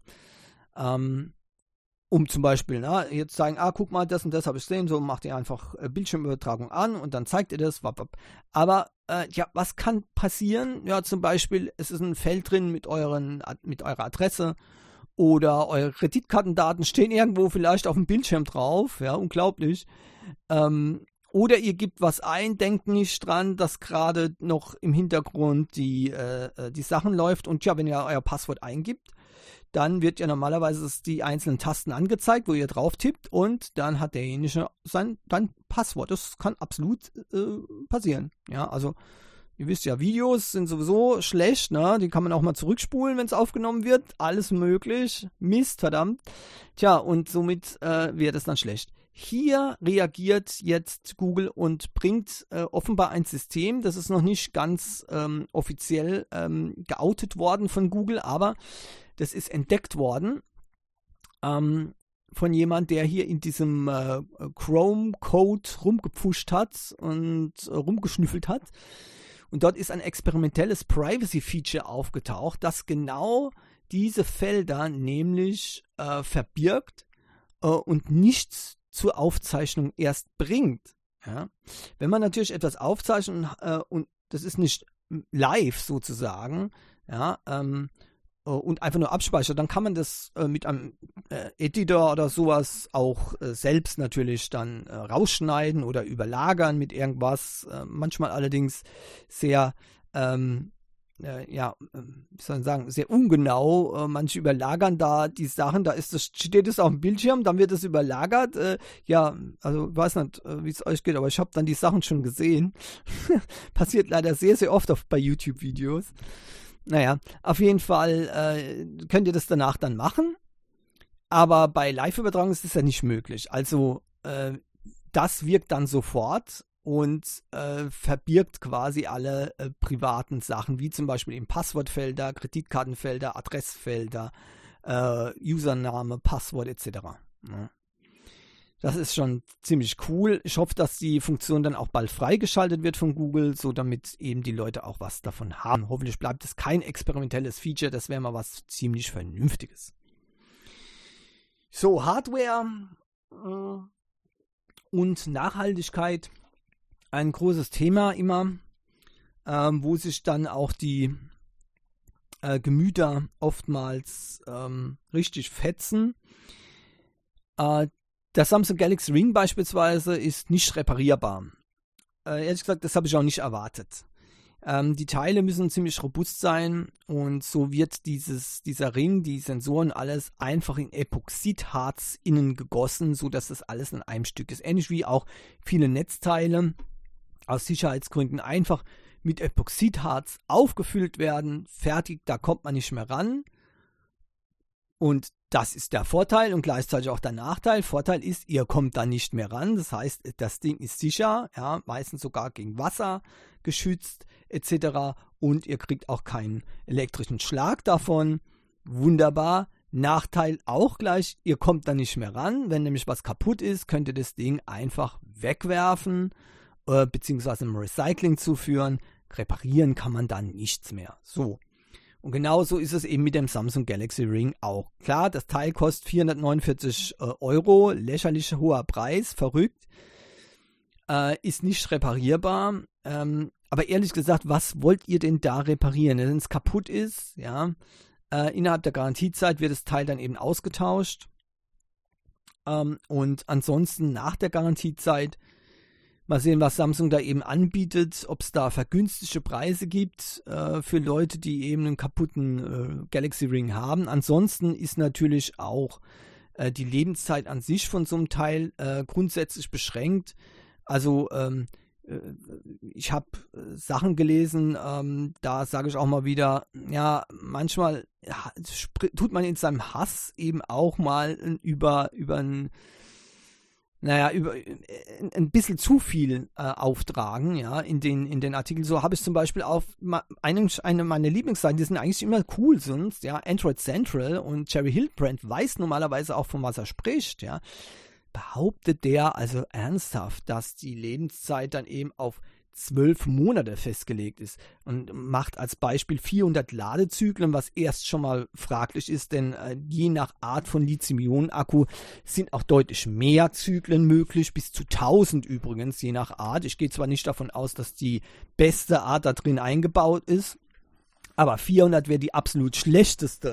um zum Beispiel jetzt sagen, guck mal, das und das habe ich gesehen, so macht ihr einfach Bildschirmübertragung an und dann zeigt ihr das. Aber was kann passieren? Ja, zum Beispiel, es ist ein Feld drin mit eurer Adresse oder eure Kreditkartendaten stehen irgendwo vielleicht auf dem Bildschirm drauf, ja, unglaublich. Oder ihr gebt was ein, denkt nicht dran, dass gerade noch im Hintergrund die Sachen läuft, und ja, wenn ihr euer Passwort eingibt, dann wird ja normalerweise die einzelnen Tasten angezeigt, wo ihr drauf tippt, und dann hat derjenige sein Passwort. Das kann absolut passieren. Ja, also ihr wisst ja, Videos sind sowieso schlecht, ne? Die kann man auch mal zurückspulen, wenn es aufgenommen wird. Alles möglich. Mist, verdammt. Tja, und somit wird es dann schlecht. Hier reagiert jetzt Google und bringt offenbar ein System, das ist noch nicht ganz offiziell geoutet worden von Google, aber das ist entdeckt worden von jemand, der hier in diesem Chrome-Code rumgepfuscht hat und rumgeschnüffelt hat. Und dort ist ein experimentelles Privacy-Feature aufgetaucht, das genau diese Felder nämlich verbirgt und nichts zur Aufzeichnung erst bringt. Ja? Wenn man natürlich etwas aufzeichnet und das ist nicht live sozusagen, ja, und einfach nur abspeichert, dann kann man das mit einem Editor oder sowas auch selbst natürlich dann rausschneiden oder überlagern mit irgendwas. Manchmal allerdings sehr wie soll man sagen, sehr ungenau. Manche überlagern da die Sachen, steht es auf dem Bildschirm, dann wird es überlagert. Also ich weiß nicht, wie es euch geht, aber ich habe dann die Sachen schon gesehen. Passiert leider sehr, sehr oft bei YouTube-Videos. Naja, auf jeden Fall könnt ihr das danach dann machen. Aber bei Live-Übertragung ist es ja nicht möglich. Also das wirkt dann sofort und verbirgt quasi alle privaten Sachen, wie zum Beispiel eben Passwortfelder, Kreditkartenfelder, Adressfelder, Username, Passwort etc. Ja. Das ist schon ziemlich cool. Ich hoffe, dass die Funktion dann auch bald freigeschaltet wird von Google, so damit eben die Leute auch was davon haben. Hoffentlich bleibt es kein experimentelles Feature, das wäre mal was ziemlich Vernünftiges. So, Hardware und Nachhaltigkeit, ein großes Thema immer, wo sich dann auch die Gemüter oftmals richtig fetzen. Der Samsung Galaxy Ring beispielsweise ist nicht reparierbar. Ehrlich gesagt, das habe ich auch nicht erwartet. Die Teile müssen ziemlich robust sein und so wird dieser Ring, die Sensoren, alles einfach in Epoxidharz innen gegossen, sodass das alles in einem Stück ist. Ähnlich wie auch viele Netzteile aus Sicherheitsgründen einfach mit Epoxidharz aufgefüllt werden. Fertig, da kommt man nicht mehr ran. Und das ist der Vorteil und gleichzeitig auch der Nachteil. Vorteil ist, ihr kommt da nicht mehr ran. Das heißt, das Ding ist sicher, ja, meistens sogar gegen Wasser geschützt etc. Und ihr kriegt auch keinen elektrischen Schlag davon. Wunderbar. Nachteil auch gleich, ihr kommt da nicht mehr ran. Wenn nämlich was kaputt ist, könnt ihr das Ding einfach wegwerfen beziehungsweise im Recycling zuführen. Reparieren kann man dann nichts mehr. So. Und genauso ist es eben mit dem Samsung Galaxy Ring auch. Klar, das Teil kostet 449 €, lächerlich hoher Preis, verrückt, ist nicht reparierbar. Aber ehrlich gesagt, was wollt ihr denn da reparieren? Wenn es kaputt ist, ja, innerhalb der Garantiezeit wird das Teil dann eben ausgetauscht. Und ansonsten nach der Garantiezeit mal sehen, was Samsung da eben anbietet, ob es da vergünstigte Preise gibt für Leute, die eben einen kaputten Galaxy Ring haben. Ansonsten ist natürlich auch die Lebenszeit an sich von so einem Teil grundsätzlich beschränkt. Also ich habe Sachen gelesen, da sage ich auch mal wieder, ja, manchmal tut man in seinem Hass eben auch mal über ein bisschen zu viel auftragen, ja, in den Artikeln. So habe ich zum Beispiel auf eine meiner Lieblingsseiten, die sind eigentlich immer cool sonst, ja, Android Central, und Jerry Hildebrandt weiß normalerweise auch, von was er spricht, ja. Behauptet der also ernsthaft, dass die Lebenszeit dann eben auf 12 Monate festgelegt ist und macht als Beispiel 400 Ladezyklen, was erst schon mal fraglich ist, denn je nach Art von Lithium-Ionen-Akku sind auch deutlich mehr Zyklen möglich, bis zu 1000 übrigens, je nach Art. Ich gehe zwar nicht davon aus, dass die beste Art da drin eingebaut ist, aber 400 wäre der absolut schlechteste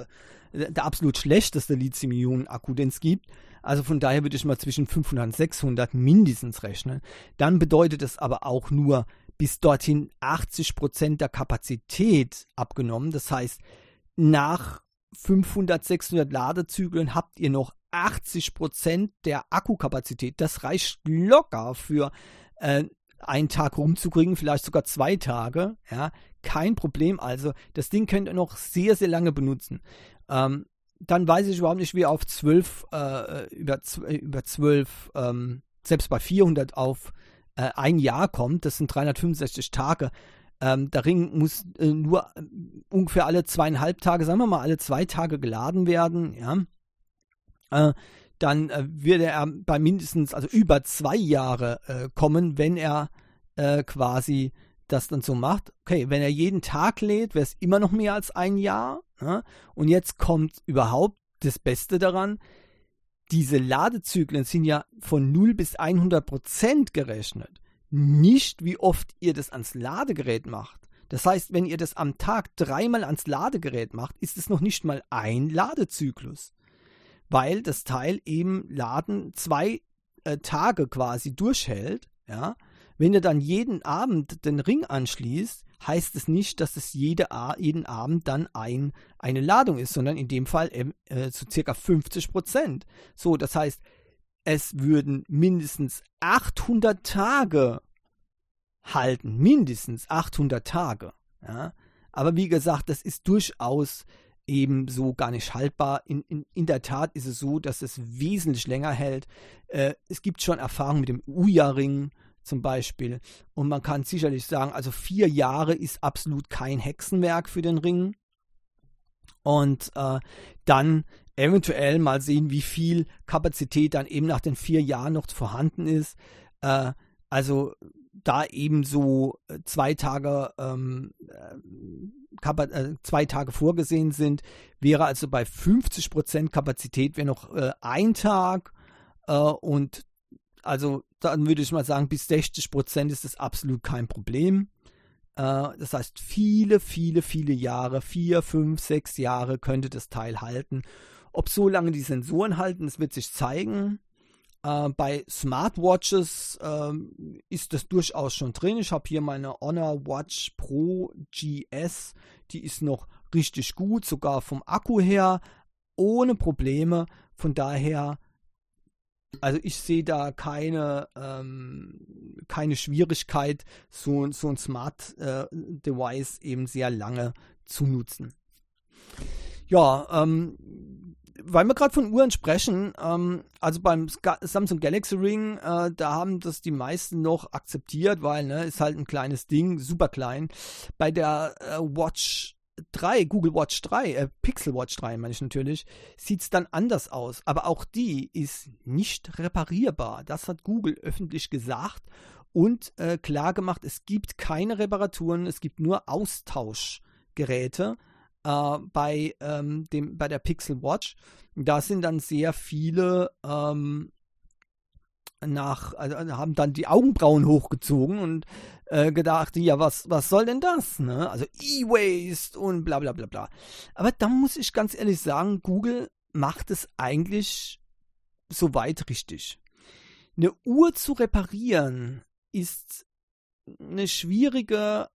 Lithium-Ionen-Akku, den es gibt. Also von daher würde ich mal zwischen 500 und 600 mindestens rechnen. Dann bedeutet es aber auch nur bis dorthin 80% der Kapazität abgenommen. Das heißt, nach 500, 600 Ladezyklen habt ihr noch 80% der Akkukapazität. Das reicht locker für einen Tag rumzukriegen, vielleicht sogar 2 Tage. Ja, kein Problem. Also das Ding könnt ihr noch sehr, sehr lange benutzen. Dann weiß ich überhaupt nicht, wie er auf 12, über 12, selbst bei 400 auf ein Jahr kommt. Das sind 365 Tage. Der Ring muss nur ungefähr alle 2,5 Tage, sagen wir mal alle 2 Tage geladen werden. Ja. Dann wird er bei mindestens, also über 2 Jahre kommen, wenn er quasi das dann so macht. Okay, wenn er jeden Tag lädt, wäre es immer noch mehr als ein Jahr. Ja? Und jetzt kommt überhaupt das Beste daran, diese Ladezyklen sind ja von 0 bis 100% gerechnet. Nicht, wie oft ihr das ans Ladegerät macht. Das heißt, wenn ihr das am Tag 3-mal ans Ladegerät macht, ist es noch nicht mal ein Ladezyklus. Weil das Teil eben Laden 2 Tage quasi durchhält, ja. Wenn ihr dann jeden Abend den Ring anschließt, heißt es nicht, dass es jeden Abend dann eine Ladung ist, sondern in dem Fall so circa 50%. So, das heißt, es würden mindestens 800 Tage halten, mindestens 800 Tage. Ja? Aber wie gesagt, das ist durchaus eben so gar nicht haltbar. In der Tat ist es so, dass es wesentlich länger hält. Es gibt schon Erfahrungen mit dem Ouya-Ring zum Beispiel. Und man kann sicherlich sagen, also 4 Jahre ist absolut kein Hexenwerk für den Ring. Und dann eventuell mal sehen, wie viel Kapazität dann eben nach den 4 Jahren noch vorhanden ist. Also da eben so 2 Tage 2 Tage vorgesehen sind, wäre also bei 50% Kapazität wäre noch 1 Tag und also dann würde ich mal sagen, bis 60% ist das absolut kein Problem. Das heißt, viele, viele, viele Jahre, 4, 5, 6 Jahre könnte das Teil halten. Ob so lange die Sensoren halten, das wird sich zeigen. Bei Smartwatches ist das durchaus schon drin. Ich habe hier meine Honor Watch Pro GS. Die ist noch richtig gut, sogar vom Akku her, ohne Probleme. Von daher, also ich sehe da keine Schwierigkeit, so ein Smart Device eben sehr lange zu nutzen. Ja, weil wir gerade von Uhren sprechen, also beim Samsung Galaxy Ring, da haben das die meisten noch akzeptiert, weil ist halt ein kleines Ding, super klein. Bei der Watch 3, Google Watch 3, Pixel Watch 3 meine ich natürlich, sieht es dann anders aus. Aber auch die ist nicht reparierbar. Das hat Google öffentlich gesagt und klar gemacht, es gibt keine Reparaturen, es gibt nur Austauschgeräte. Bei der Pixel Watch. Da sind dann sehr viele haben dann die Augenbrauen hochgezogen und gedacht, ja, was soll denn das? Ne? Also E-Waste und bla bla bla bla. Aber da muss ich ganz ehrlich sagen, Google macht es eigentlich soweit richtig. Eine Uhr zu reparieren ist eine schwierige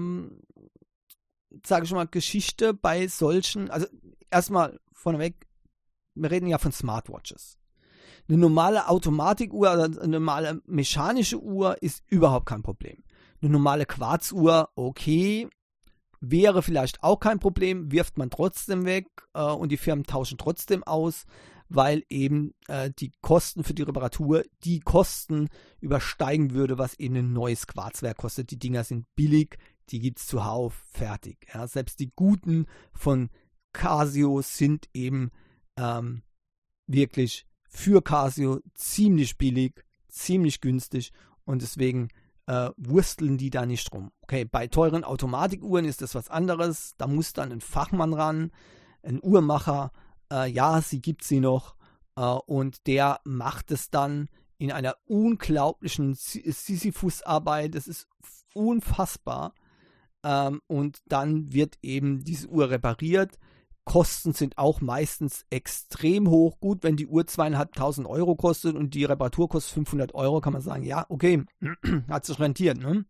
sage ich mal, Geschichte bei solchen, also erstmal vorneweg, wir reden ja von Smartwatches. Eine normale Automatikuhr oder eine normale mechanische Uhr ist überhaupt kein Problem. Eine normale Quarzuhr, okay, wäre vielleicht auch kein Problem, wirft man trotzdem weg und die Firmen tauschen trotzdem aus, weil eben die Kosten für die Reparatur die Kosten übersteigen würde, was eben ein neues Quarzwerk kostet. Die Dinger sind billig, die gibt es zuhauf, fertig. Ja. Selbst die guten von Casio sind eben wirklich für Casio ziemlich billig, ziemlich günstig und deswegen wursteln die da nicht rum. Okay, bei teuren Automatikuhren ist das was anderes, da muss dann ein Fachmann ran, ein Uhrmacher, ja, gibt sie noch und der macht es dann in einer unglaublichen Sisyphus-Arbeit, das ist unfassbar. Und dann wird eben diese Uhr repariert. Kosten sind auch meistens extrem hoch. Gut, wenn die Uhr 2.500 Euro kostet und die Reparatur kostet 500 Euro, kann man sagen, ja, okay, hat sich rentiert. Ne?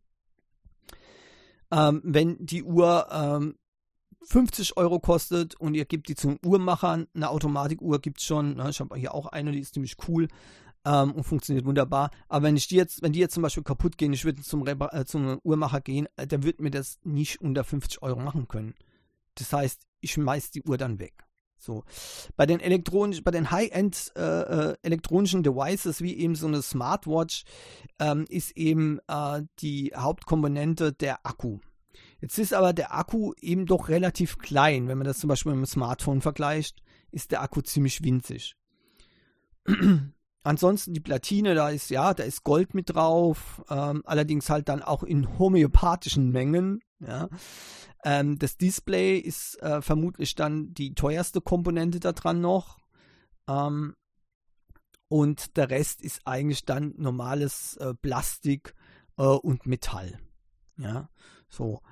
Wenn die Uhr 50 Euro kostet und ihr gebt die zum Uhrmacher, eine Automatikuhr gibt es schon, ne? Ich habe hier auch eine, die ist ziemlich cool. Und funktioniert wunderbar. Aber wenn die jetzt zum Beispiel kaputt gehen, ich würde zum Uhrmacher gehen, der wird mir das nicht unter 50 Euro machen können. Das heißt, ich schmeiß die Uhr dann weg. So. Bei den High-End elektronischen Devices, wie eben so eine Smartwatch, ist eben die Hauptkomponente der Akku. Jetzt ist aber der Akku eben doch relativ klein. Wenn man das zum Beispiel mit einem Smartphone vergleicht, ist der Akku ziemlich winzig. Ansonsten die Platine, da ist Gold mit drauf, allerdings halt dann auch in homöopathischen Mengen. Ja. Das Display ist vermutlich dann die teuerste Komponente da dran noch. Und der Rest ist eigentlich dann normales Plastik und Metall. Ja, so.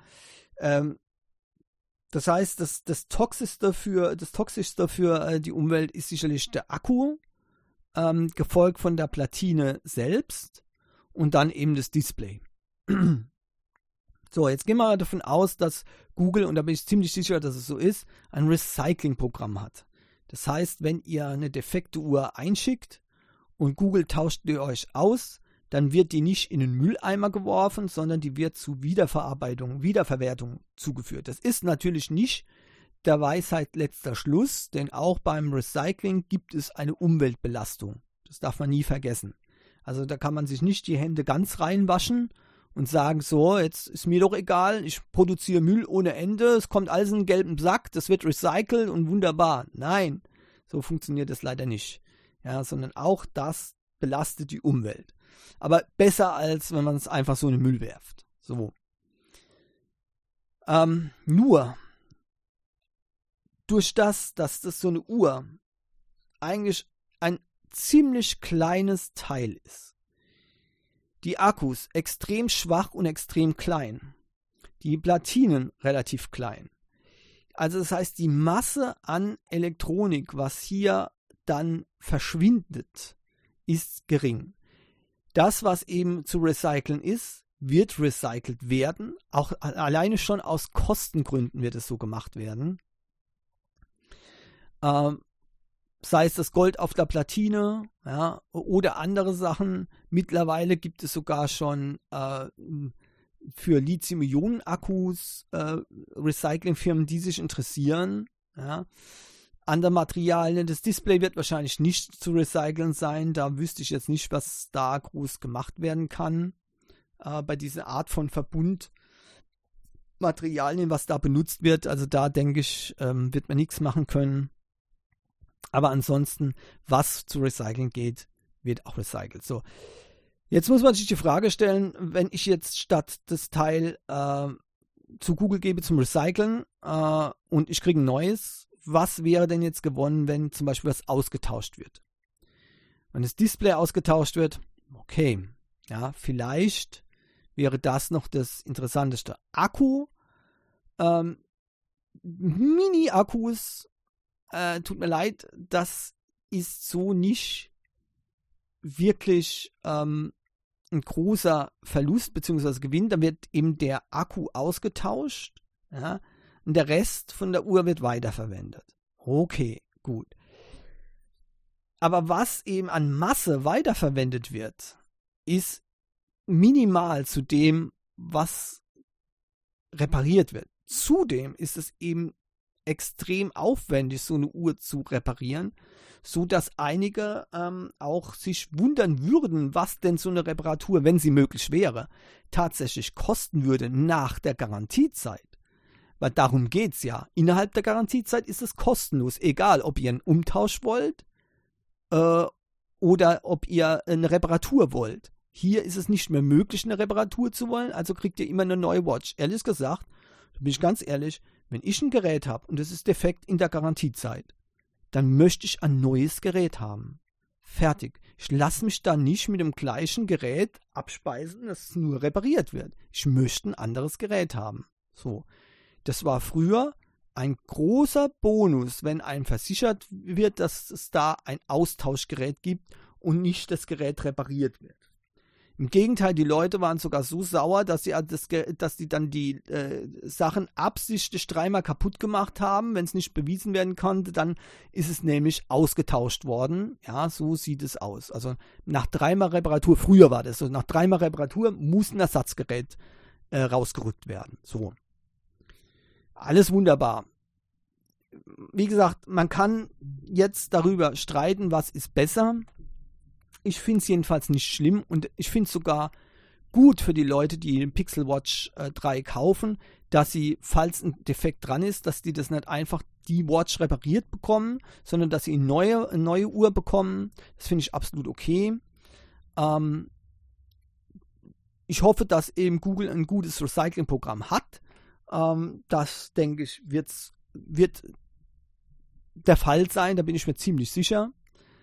Das heißt, das Toxischste für die Umwelt ist sicherlich der Akku. Gefolgt von der Platine selbst und dann eben das Display. So, jetzt gehen wir mal davon aus, dass Google, und da bin ich ziemlich sicher, dass es so ist, ein Recycling-Programm hat. Das heißt, wenn ihr eine defekte Uhr einschickt und Google tauscht die euch aus, dann wird die nicht in den Mülleimer geworfen, sondern die wird zu Wiederverwertung zugeführt. Das ist natürlich nicht der Weisheit letzter Schluss, denn auch beim Recycling gibt es eine Umweltbelastung. Das darf man nie vergessen. Also da kann man sich nicht die Hände ganz reinwaschen und sagen, so, jetzt ist mir doch egal, ich produziere Müll ohne Ende, es kommt alles in einen gelben Sack, das wird recycelt und wunderbar. Nein, so funktioniert das leider nicht. Ja, sondern auch das belastet die Umwelt. Aber besser, als wenn man es einfach so in den Müll werft. So. Nur durch dass das so eine Uhr eigentlich ein ziemlich kleines Teil ist. Die Akkus extrem schwach und extrem klein. Die Platinen relativ klein. Also das heißt, die Masse an Elektronik, was hier dann verschwindet, ist gering. Das, was eben zu recyceln ist, wird recycelt werden. Auch alleine schon aus Kostengründen wird es so gemacht werden. Sei es das Gold auf der Platine, ja, oder andere Sachen. Mittlerweile gibt es sogar schon für Lithium-Ionen-Akkus Recyclingfirmen, die sich interessieren. Ja. Andere Materialien, das Display wird wahrscheinlich nicht zu recyceln sein. Da wüsste ich jetzt nicht, was da groß gemacht werden kann bei dieser Art von Verbundmaterialien, was da benutzt wird. Also da denke ich, wird man nichts machen können. Aber ansonsten, was zu recyceln geht, wird auch recycelt. So, jetzt muss man sich die Frage stellen, wenn ich jetzt statt das Teil zu Google gebe zum Recyceln und ich kriege ein neues, was wäre denn jetzt gewonnen, wenn zum Beispiel was ausgetauscht wird? Wenn das Display ausgetauscht wird, okay, ja, vielleicht wäre das noch das Interessanteste. Akku, Mini-Akkus, tut mir leid, das ist so nicht wirklich ein großer Verlust bzw. Gewinn. Da wird eben der Akku ausgetauscht, ja, und der Rest von der Uhr wird weiterverwendet. Okay, gut. Aber was eben an Masse weiterverwendet wird, ist minimal zu dem, was repariert wird. Zudem ist es eben extrem aufwendig, so eine Uhr zu reparieren, so dass einige auch sich wundern würden, was denn so eine Reparatur, wenn sie möglich wäre, tatsächlich kosten würde nach der Garantiezeit. Weil darum geht es ja. Innerhalb der Garantiezeit ist es kostenlos, egal ob ihr einen Umtausch wollt oder ob ihr eine Reparatur wollt. Hier ist es nicht mehr möglich, eine Reparatur zu wollen, also kriegt ihr immer eine neue Watch. Ehrlich gesagt, da bin ich ganz ehrlich, wenn ich ein Gerät habe und es ist defekt in der Garantiezeit, dann möchte ich ein neues Gerät haben. Fertig. Ich lasse mich dann nicht mit dem gleichen Gerät abspeisen, das nur repariert wird. Ich möchte ein anderes Gerät haben. So. Das war früher ein großer Bonus, wenn einem versichert wird, dass es da ein Austauschgerät gibt und nicht das Gerät repariert wird. Im Gegenteil, die Leute waren sogar so sauer, dass sie dann die Sachen absichtlich dreimal kaputt gemacht haben. Wenn es nicht bewiesen werden konnte, dann ist es nämlich ausgetauscht worden. Ja, so sieht es aus. Also nach dreimal Reparatur, früher war das so, nach dreimal Reparatur muss ein Ersatzgerät rausgerückt werden. So. Alles wunderbar. Wie gesagt, man kann jetzt darüber streiten, was ist besser. Ich finde es jedenfalls nicht schlimm und ich finde es sogar gut für die Leute, die den Pixel Watch 3 kaufen, dass sie, falls ein Defekt dran ist, dass die das nicht einfach die Watch repariert bekommen, sondern dass sie eine neue Uhr bekommen. Das finde ich absolut okay. Ich hoffe, dass eben Google ein gutes Recycling-Programm hat. Das, denke ich, wird der Fall sein, da bin ich mir ziemlich sicher.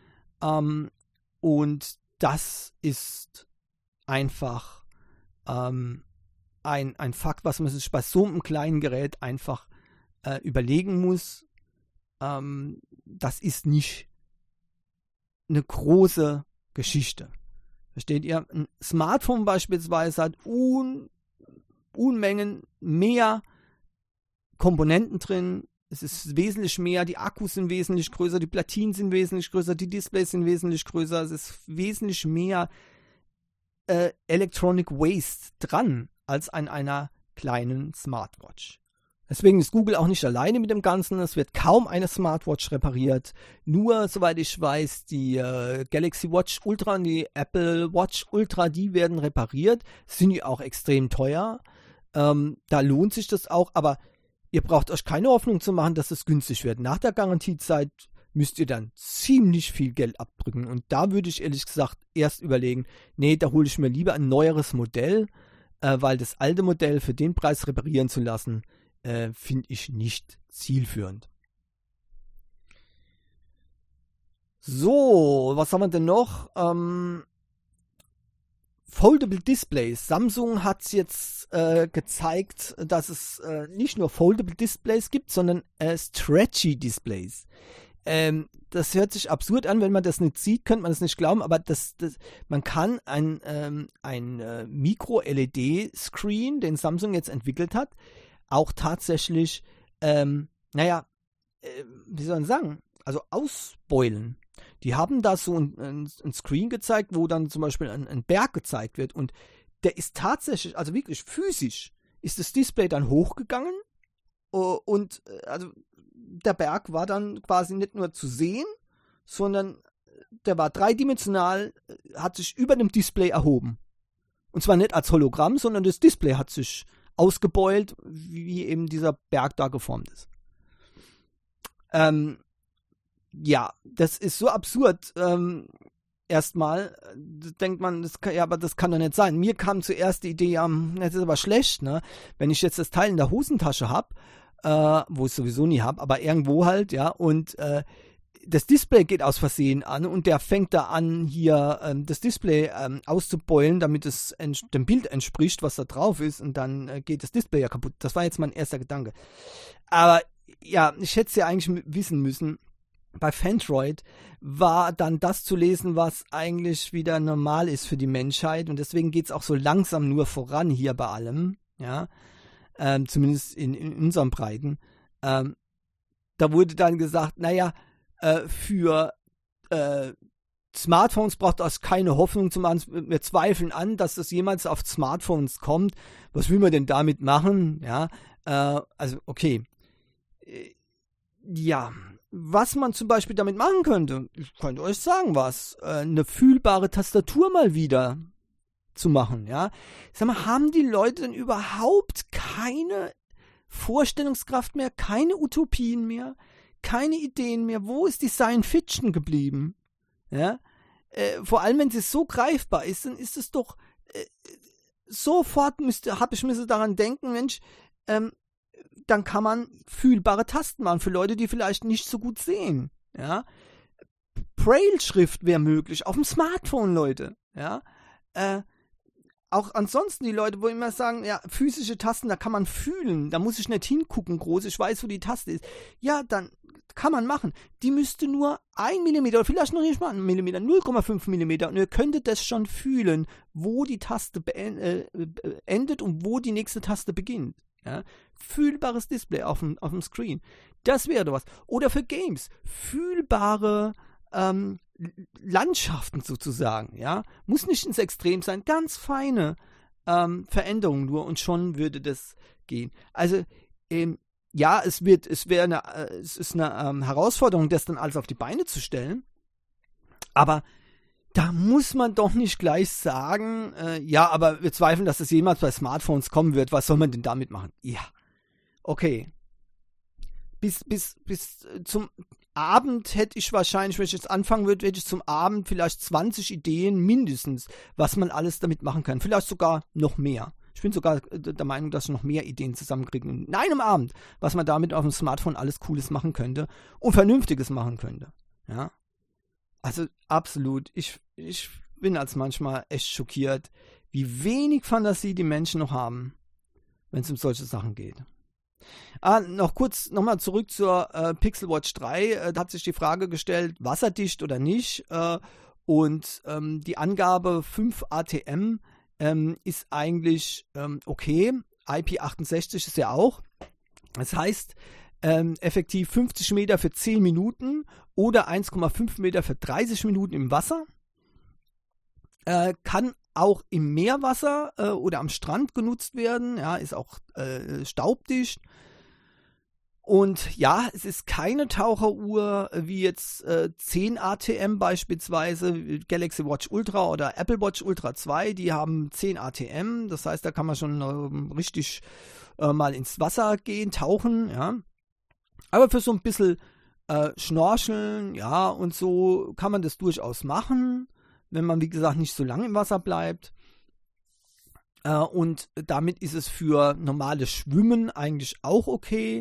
Und das ist einfach ein Fakt, was man sich bei so einem kleinen Gerät einfach überlegen muss. Das ist nicht eine große Geschichte. Versteht ihr? Ein Smartphone beispielsweise hat Unmengen mehr Komponenten drin. Es ist wesentlich mehr, die Akkus sind wesentlich größer, die Platinen sind wesentlich größer, die Displays sind wesentlich größer. Es ist wesentlich mehr Electronic Waste dran als an einer kleinen Smartwatch. Deswegen ist Google auch nicht alleine mit dem Ganzen. Es wird kaum eine Smartwatch repariert. Nur, soweit ich weiß, die Galaxy Watch Ultra und die Apple Watch Ultra, die werden repariert. Sind die auch extrem teuer. Da lohnt sich das auch. Aber ihr braucht euch keine Hoffnung zu machen, dass es günstig wird. Nach der Garantiezeit müsst ihr dann ziemlich viel Geld abdrücken. Und da würde ich ehrlich gesagt erst überlegen, nee, da hole ich mir lieber ein neueres Modell, weil das alte Modell für den Preis reparieren zu lassen, finde ich nicht zielführend. So, was haben wir denn noch? Foldable Displays. Samsung hat jetzt gezeigt, dass es nicht nur Foldable Displays gibt, sondern Stretchy Displays. Das hört sich absurd an, wenn man das nicht sieht, könnte man das nicht glauben, aber man kann ein Micro-LED-Screen, den Samsung jetzt entwickelt hat, auch tatsächlich, wie soll man sagen, also ausbeulen. Die haben da so ein Screen gezeigt, wo dann zum Beispiel ein Berg gezeigt wird und der ist tatsächlich, also wirklich physisch, ist das Display dann hochgegangen und also der Berg war dann quasi nicht nur zu sehen, sondern der war dreidimensional, hat sich über dem Display erhoben. Und zwar nicht als Hologramm, sondern das Display hat sich ausgebeult, wie eben dieser Berg da geformt ist. Ja, das ist so absurd. Erstmal denkt man, aber das kann doch nicht sein. Mir kam zuerst die Idee, das ist aber schlecht, ne? Wenn ich jetzt das Teil in der Hosentasche habe, wo ich es sowieso nie habe, aber irgendwo halt, ja, und das Display geht aus Versehen an und der fängt da an, hier das Display auszubeulen, damit es dem Bild entspricht, was da drauf ist, und dann geht das Display ja kaputt. Das war jetzt mein erster Gedanke. Aber ja, ich hätte es ja eigentlich wissen müssen. Bei Phantroid war dann das zu lesen, was eigentlich wieder normal ist für die Menschheit, und deswegen geht es auch so langsam nur voran hier bei allem, ja, zumindest in unseren Breiten. Da wurde dann gesagt, naja, für Smartphones braucht das keine Hoffnung zu machen. Wir zweifeln an, dass das jemals auf Smartphones kommt. Was will man denn damit machen? Ja, also okay. Ja, was man zum Beispiel damit machen könnte, ich könnte euch sagen was, eine fühlbare Tastatur mal wieder zu machen, ja. Sag mal, haben die Leute denn überhaupt keine Vorstellungskraft mehr, keine Utopien mehr, keine Ideen mehr? Wo ist die Science Fiction geblieben? Ja, vor allem, wenn sie so greifbar ist, dann ist es doch sofort habe ich müsste daran denken, Mensch, dann kann man fühlbare Tasten machen für Leute, die vielleicht nicht so gut sehen. Ja, Braille-Schrift wäre möglich auf dem Smartphone, Leute. Ja, auch ansonsten die Leute, wo immer sagen, ja, physische Tasten, da kann man fühlen, da muss ich nicht hingucken groß, ich weiß, wo die Taste ist. Ja, dann kann man machen. Die müsste nur 1 mm oder vielleicht noch nicht mal 1 mm, 0,5 mm, und ihr könntet das schon fühlen, wo die Taste endet und wo die nächste Taste beginnt. Ja? Fühlbares Display auf dem Screen. Das wäre doch was. Oder für Games. Fühlbare Landschaften sozusagen. Ja? Muss nicht ins Extrem sein. Ganz feine Veränderungen nur und schon würde das gehen. Also, ja, es ist eine Herausforderung, das dann alles auf die Beine zu stellen. Aber da muss man doch nicht gleich sagen, ja, aber wir zweifeln, dass das jemals bei Smartphones kommen wird. Was soll man denn damit machen? Ja, okay. Bis zum Abend hätte ich wahrscheinlich, wenn ich jetzt anfangen würde, hätte ich zum Abend vielleicht 20 Ideen mindestens, was man alles damit machen kann. Vielleicht sogar noch mehr. Ich bin sogar der Meinung, dass ich noch mehr Ideen zusammenkriege in einem Abend, was man damit auf dem Smartphone alles Cooles machen könnte und Vernünftiges machen könnte. Ja. Also absolut, ich bin als manchmal echt schockiert, wie wenig Fantasie die Menschen noch haben, wenn es um solche Sachen geht. Noch kurz nochmal zurück zur Pixel Watch 3. Da hat sich die Frage gestellt, wasserdicht oder nicht. Und die Angabe 5 ATM ist eigentlich okay. IP68 ist ja auch. Das heißt, effektiv 50 Meter für 10 Minuten oder 1,5 Meter für 30 Minuten im Wasser. Kann auch im Meerwasser oder am Strand genutzt werden. Ja, ist auch staubdicht. Und ja, es ist keine Taucheruhr wie jetzt 10 ATM beispielsweise, Galaxy Watch Ultra oder Apple Watch Ultra 2, die haben 10 ATM, das heißt, da kann man schon richtig mal ins Wasser gehen, tauchen, ja. Aber für so ein bisschen Schnorcheln, ja, und so kann man das durchaus machen, wenn man, wie gesagt, nicht so lange im Wasser bleibt. Und damit ist es für normales Schwimmen eigentlich auch okay.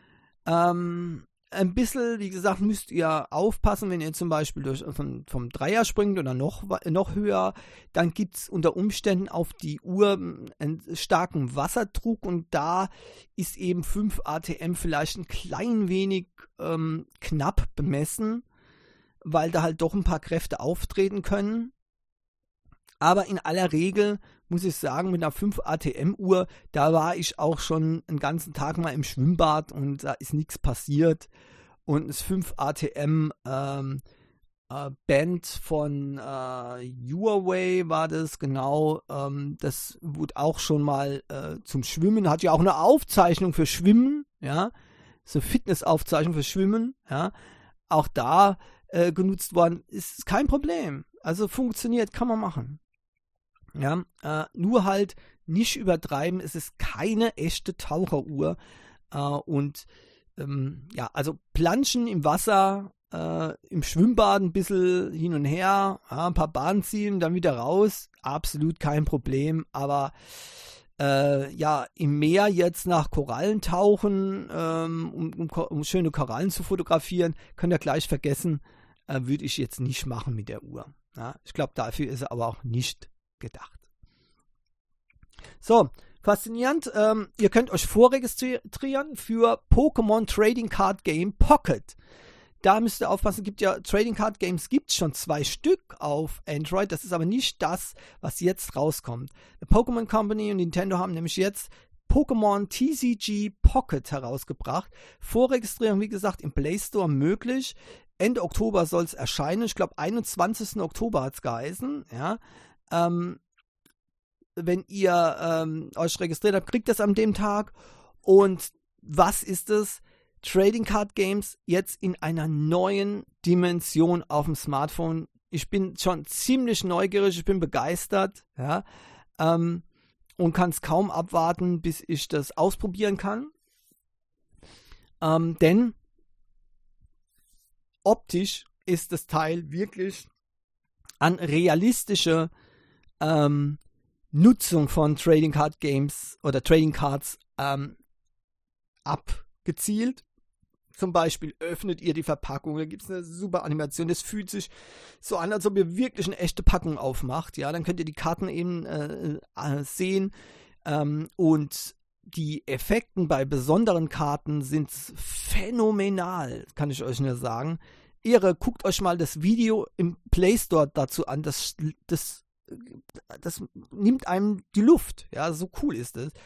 Ein bisschen, wie gesagt, müsst ihr aufpassen, wenn ihr zum Beispiel vom Dreier springt oder noch höher, dann gibt es unter Umständen auf die Uhr einen starken Wasserdruck und da ist eben 5 ATM vielleicht ein klein wenig knapp bemessen, weil da halt doch ein paar Kräfte auftreten können. Aber in aller Regel muss ich sagen, mit einer 5 ATM-Uhr, da war ich auch schon einen ganzen Tag mal im Schwimmbad und da ist nichts passiert. Und das 5 ATM Band von Huawei war das, genau. Das wurde auch schon mal zum Schwimmen, hat ja auch eine Aufzeichnung für Schwimmen, ja. So Fitnessaufzeichnung für Schwimmen, ja. Auch da genutzt worden, ist kein Problem. Also funktioniert, kann man machen. Ja, nur halt nicht übertreiben, es ist keine echte Taucheruhr. Ja, also Planschen im Wasser, im Schwimmbad ein bisschen hin und her, ja, ein paar Bahnen ziehen, dann wieder raus, absolut kein Problem. Aber ja, im Meer jetzt nach Korallen tauchen, um schöne Korallen zu fotografieren, könnt ihr gleich vergessen, würde ich jetzt nicht machen mit der Uhr. Ja, ich glaube, dafür ist er aber auch nicht gedacht. So, faszinierend. Ihr könnt euch vorregistrieren für Pokémon Trading Card Game Pocket. Da müsst ihr aufpassen, gibt ja Trading Card Games, gibt es schon 2 Stück auf Android. Das ist aber nicht das, was jetzt rauskommt. Die Pokémon Company und Nintendo haben nämlich jetzt Pokémon TCG Pocket herausgebracht. Vorregistrierung, wie gesagt, im Play Store möglich. Ende Oktober soll es erscheinen. Ich glaube, 21. Oktober hat es geheißen. Ja. Wenn ihr euch registriert habt, kriegt ihr es an dem Tag. Und was ist es? Trading Card Games jetzt in einer neuen Dimension auf dem Smartphone. Ich bin schon ziemlich neugierig, ich bin begeistert, ja, und kann es kaum abwarten, bis ich das ausprobieren kann. Denn optisch ist das Teil wirklich an realistische Nutzung von Trading Card Games oder Trading Cards abgezielt. Zum Beispiel öffnet ihr die Verpackung, da gibt es eine super Animation. Das fühlt sich so an, als ob ihr wirklich eine echte Packung aufmacht. Ja, dann könnt ihr die Karten eben sehen. Und die Effekte bei besonderen Karten sind phänomenal, kann ich euch nur sagen. Guckt euch mal das Video im Play Store dazu an. Das nimmt einem die Luft. Ja, so cool ist es.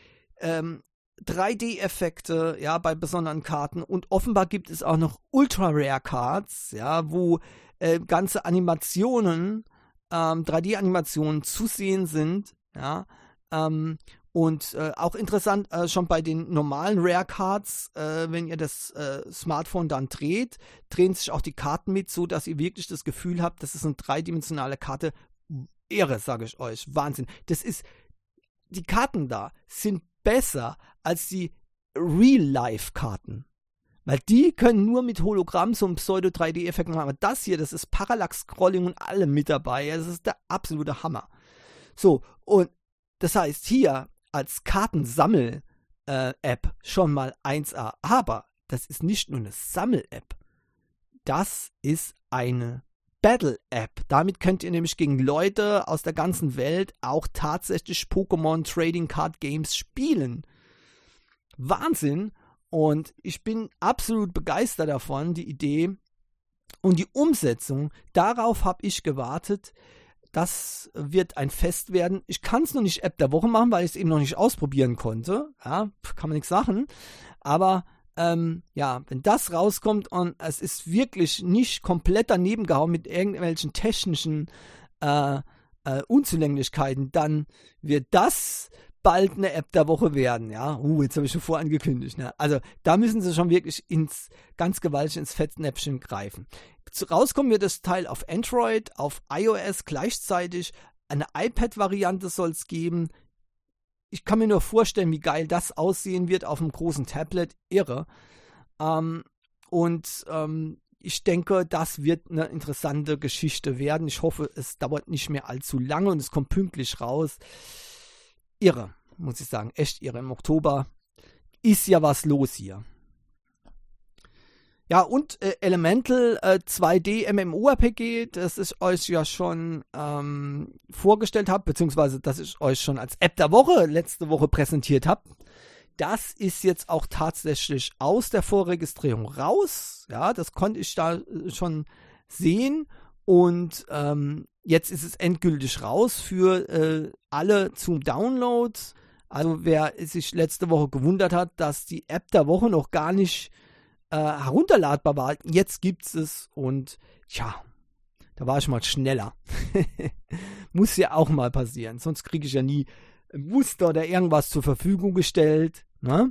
3D-Effekte, ja, bei besonderen Karten und offenbar gibt es auch noch Ultra-Rare-Cards, ja, wo ganze Animationen, 3D-Animationen zu sehen sind, ja, und auch interessant, schon bei den normalen Rare-Cards, wenn ihr das Smartphone dann dreht, drehen sich auch die Karten mit, so dass ihr wirklich das Gefühl habt, das ist eine dreidimensionale Karte. Irre, sage ich euch, Wahnsinn. Die Karten da sind besser als die Real-Life-Karten. Weil die können nur mit Hologramm so einen Pseudo-3D-Effekt machen. Aber das hier, das ist Parallax-Scrolling und allem mit dabei. Das ist der absolute Hammer. So, und das heißt hier als Kartensammel-App schon mal 1A. Aber das ist nicht nur eine Sammel-App. Das ist eine Battle-App. Damit könnt ihr nämlich gegen Leute aus der ganzen Welt auch tatsächlich Pokémon Trading Card Games spielen. Wahnsinn! Und ich bin absolut begeistert davon, die Idee und die Umsetzung. Darauf habe ich gewartet. das wird ein Fest werden. Ich kann es noch nicht App der Woche machen, weil ich es eben noch nicht ausprobieren konnte. Ja, kann man nichts sagen. Aber ja, wenn das rauskommt und es ist wirklich nicht komplett daneben gehauen mit irgendwelchen technischen Unzulänglichkeiten, dann wird das bald eine App der Woche werden, ja. Jetzt habe ich schon vorangekündigt, ne? Also da müssen sie schon wirklich ganz gewaltig ins Fettnäpfchen greifen. Rauskommen wird das Teil auf Android, auf iOS gleichzeitig. Eine iPad-Variante soll es geben. Ich kann mir nur vorstellen, wie geil das aussehen wird auf einem großen Tablet. Irre. Ich denke, das wird eine interessante Geschichte werden. Ich hoffe, es dauert nicht mehr allzu lange und es kommt pünktlich raus. Irre, muss ich sagen. Echt irre. Im Oktober ist ja was los hier. Ja, und Elemental 2D MMORPG, das ich euch ja schon vorgestellt habe, beziehungsweise das ich euch schon als App der Woche letzte Woche präsentiert habe. Das ist jetzt auch tatsächlich aus der Vorregistrierung raus. Ja, das konnte ich da schon sehen. Und jetzt ist es endgültig raus für alle zum Download. Also wer sich letzte Woche gewundert hat, dass die App der Woche noch gar nicht herunterladbar war, jetzt gibt es und tja, da war ich mal schneller. Muss ja auch mal passieren, sonst kriege ich ja nie ein Muster oder irgendwas zur Verfügung gestellt. Ne?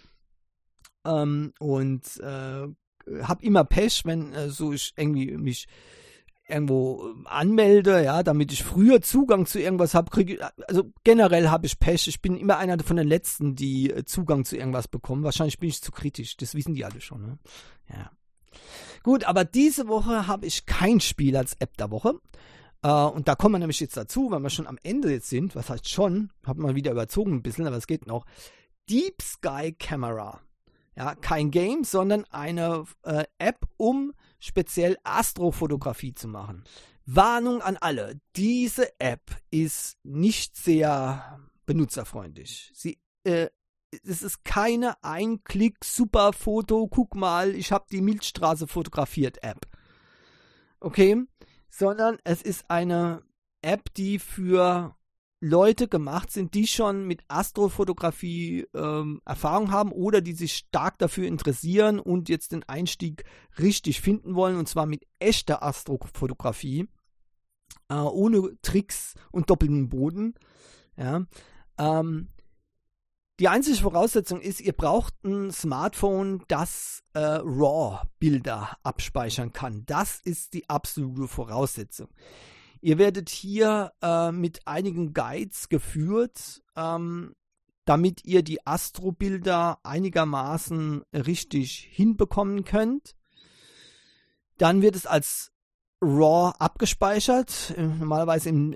Habe immer Pech, wenn ich irgendwie mich irgendwo anmelde, ja, damit ich früher Zugang zu irgendwas habe, also generell habe ich Pech. Ich bin immer einer von den Letzten, die Zugang zu irgendwas bekommen. Wahrscheinlich bin ich zu kritisch, das wissen die alle schon, ne? Ja. Gut, aber diese Woche habe ich kein Spiel als App der Woche. Und da kommen wir nämlich jetzt dazu, weil wir schon am Ende jetzt sind, was heißt schon, habe mal wieder überzogen ein bisschen, aber es geht noch. Deep Sky Camera. Ja, kein Game, sondern eine App, um speziell Astrofotografie zu machen. Warnung an alle, diese App ist nicht sehr benutzerfreundlich. Es ist keine Ein-Klick-Super-Foto, guck mal, ich habe die Milchstraße fotografiert App. Okay? Sondern es ist eine App, die für Leute gemacht sind, die schon mit Astrofotografie Erfahrung haben oder die sich stark dafür interessieren und jetzt den Einstieg richtig finden wollen, und zwar mit echter Astrofotografie, ohne Tricks und doppelten Boden. Ja. Die einzige Voraussetzung ist, ihr braucht ein Smartphone, das RAW-Bilder abspeichern kann. Das ist die absolute Voraussetzung. Ihr werdet hier mit einigen Guides geführt, damit ihr die Astrobilder einigermaßen richtig hinbekommen könnt. Dann wird es als RAW abgespeichert, normalerweise im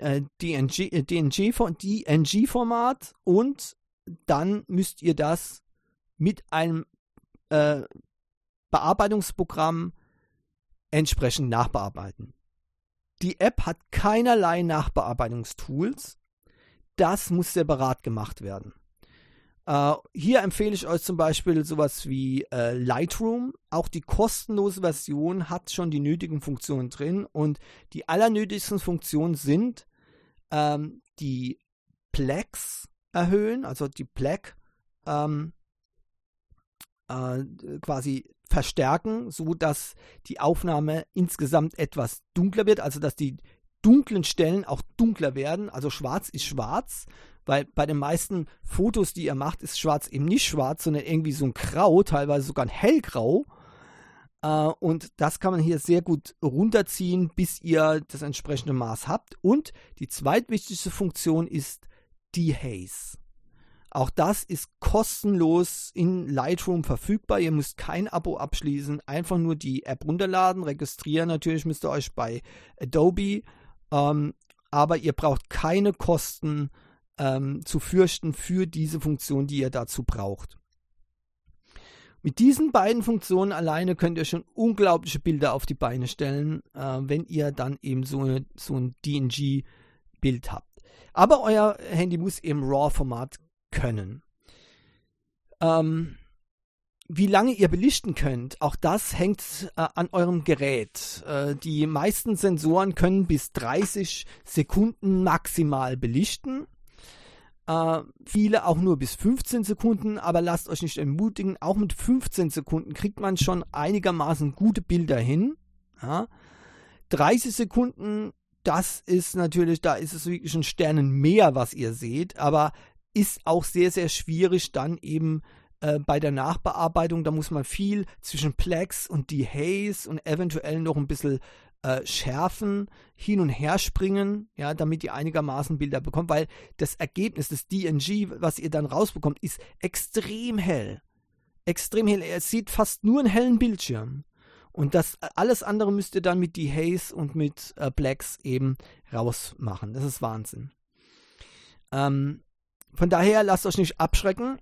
DNG-Format, und dann müsst ihr das mit einem Bearbeitungsprogramm entsprechend nachbearbeiten. Die App hat keinerlei Nachbearbeitungstools. Das muss separat gemacht werden. Hier empfehle ich euch zum Beispiel sowas wie Lightroom. Auch die kostenlose Version hat schon die nötigen Funktionen drin. Und die allernötigsten Funktionen sind die Plex erhöhen, also die Black quasi verstärken, so dass die Aufnahme insgesamt etwas dunkler wird, also dass die dunklen Stellen auch dunkler werden, also schwarz ist schwarz, weil bei den meisten Fotos, die ihr macht, ist schwarz eben nicht schwarz, sondern irgendwie so ein Grau, teilweise sogar ein Hellgrau, und das kann man hier sehr gut runterziehen, bis ihr das entsprechende Maß habt. Und die zweitwichtigste Funktion ist Dehaze. Auch das ist kostenlos in Lightroom verfügbar. Ihr müsst kein Abo abschließen, einfach nur die App runterladen, registrieren. Natürlich müsst ihr euch bei Adobe, aber ihr braucht keine Kosten zu fürchten für diese Funktion, die ihr dazu braucht. Mit diesen beiden Funktionen alleine könnt ihr schon unglaubliche Bilder auf die Beine stellen, wenn ihr dann eben so ein DNG-Bild habt. Aber euer Handy muss im RAW-Format können. Wie lange ihr belichten könnt, auch das hängt an eurem Gerät. Die meisten Sensoren können bis 30 Sekunden maximal belichten. Viele auch nur bis 15 Sekunden, aber lasst euch nicht entmutigen, auch mit 15 Sekunden kriegt man schon einigermaßen gute Bilder hin. Ja. 30 Sekunden, das ist natürlich, da ist es wirklich ein Sternenmeer, was ihr seht, aber ist auch sehr, sehr schwierig dann eben bei der Nachbearbeitung. Da muss man viel zwischen Plex und Dehaze und eventuell noch ein bisschen schärfen, hin und her springen, ja, damit ihr einigermaßen Bilder bekommt, weil das Ergebnis des DNG, was ihr dann rausbekommt, ist extrem hell. Extrem hell. Ihr seht fast nur einen hellen Bildschirm. Und das alles andere müsst ihr dann mit Dehaze und mit Plex eben rausmachen. Das ist Wahnsinn. Von daher lasst euch nicht abschrecken.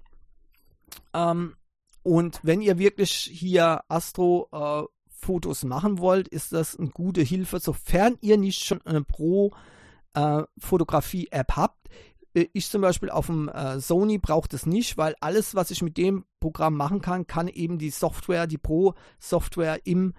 Und wenn ihr wirklich hier Astro-Fotos machen wollt, ist das eine gute Hilfe, sofern ihr nicht schon eine Pro-Fotografie-App habt. Ich zum Beispiel auf dem Sony brauche das nicht, weil alles, was ich mit dem Programm machen kann, kann eben die Software, die Pro-Software im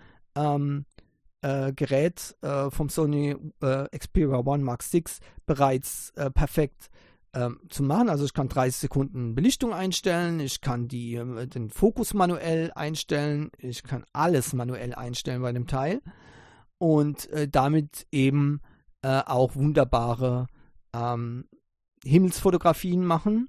Gerät vom Sony Xperia One Mark VI bereits perfekt zu machen. Also ich kann 30 Sekunden Belichtung einstellen, ich kann den Fokus manuell einstellen, ich kann alles manuell einstellen bei dem Teil und damit eben auch wunderbare Himmelsfotografien machen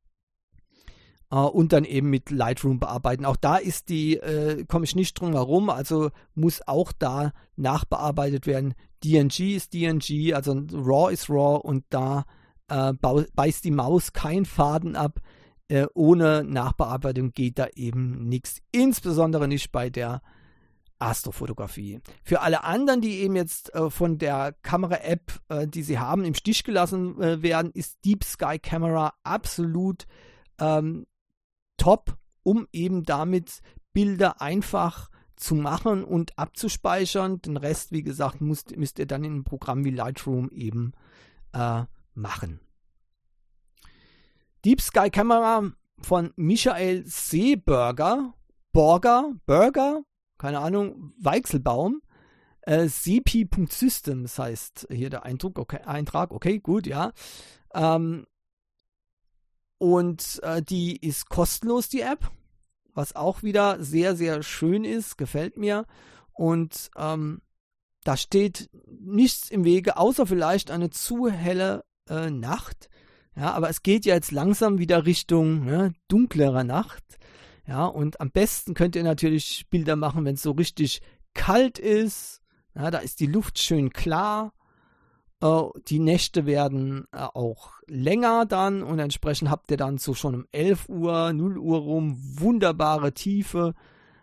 und dann eben mit Lightroom bearbeiten. Auch da komme ich nicht drum herum, also muss auch da nachbearbeitet werden. DNG ist DNG, also RAW ist RAW und da beißt die Maus keinen Faden ab. Ohne Nachbearbeitung geht da eben nichts. Insbesondere nicht bei der Astrofotografie. Für alle anderen, die eben jetzt von der Kamera-App, die sie haben, im Stich gelassen werden, ist Deep Sky Camera absolut top, um eben damit Bilder einfach zu machen und abzuspeichern. Den Rest, wie gesagt, müsst ihr dann in einem Programm wie Lightroom eben machen. Deep Sky Camera von Michael Seeberger, keine Ahnung, Weichselbaum, cp.systems heißt hier der Eintrag, okay, gut, ja. Und die ist kostenlos, die App, was auch wieder sehr, sehr schön ist, gefällt mir. Und da steht nichts im Wege, außer vielleicht eine zu helle Nacht. Ja, aber es geht ja jetzt langsam wieder Richtung dunklerer Nacht. Ja, und am besten könnt ihr natürlich Bilder machen, wenn es so richtig kalt ist. Ja, da ist die Luft schön klar. Die Nächte werden auch länger dann und entsprechend habt ihr dann so schon um 11 Uhr, 0 Uhr rum wunderbare Tiefe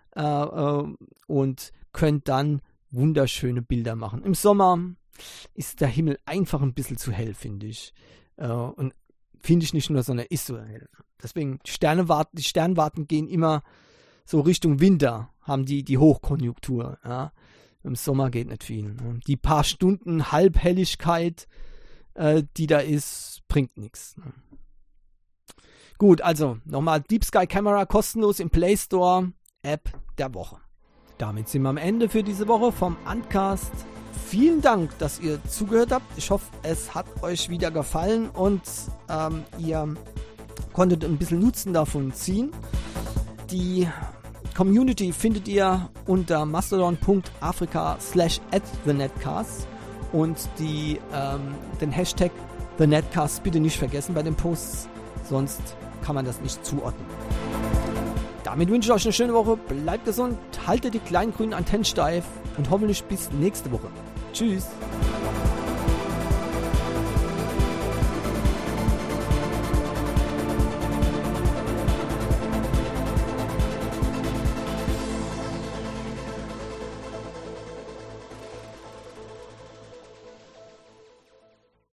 und könnt dann wunderschöne Bilder machen. Im Sommer ist der Himmel einfach ein bisschen zu hell, finde ich. Und finde ich nicht nur, sondern ist so hell. Deswegen, die Sternwarten gehen immer so Richtung Winter, haben die Hochkonjunktur. Ja. Im Sommer geht nicht viel. Ne. Die paar Stunden Halbhelligkeit, die da ist, bringt nichts. Ne. Gut, also nochmal Deep Sky Camera kostenlos im Play Store, App der Woche. Damit sind wir am Ende für diese Woche vom Uncast. Vielen Dank, dass ihr zugehört habt. Ich hoffe, es hat euch wieder gefallen und ihr konntet ein bisschen Nutzen davon ziehen. Die Community findet ihr unter mastodon.africa/@thenetcast und den Hashtag TheNetcast bitte nicht vergessen bei den Posts, sonst kann man das nicht zuordnen. Damit wünsche ich euch eine schöne Woche, bleibt gesund, haltet die kleinen grünen Antennen steif und hoffentlich bis nächste Woche. Tschüss!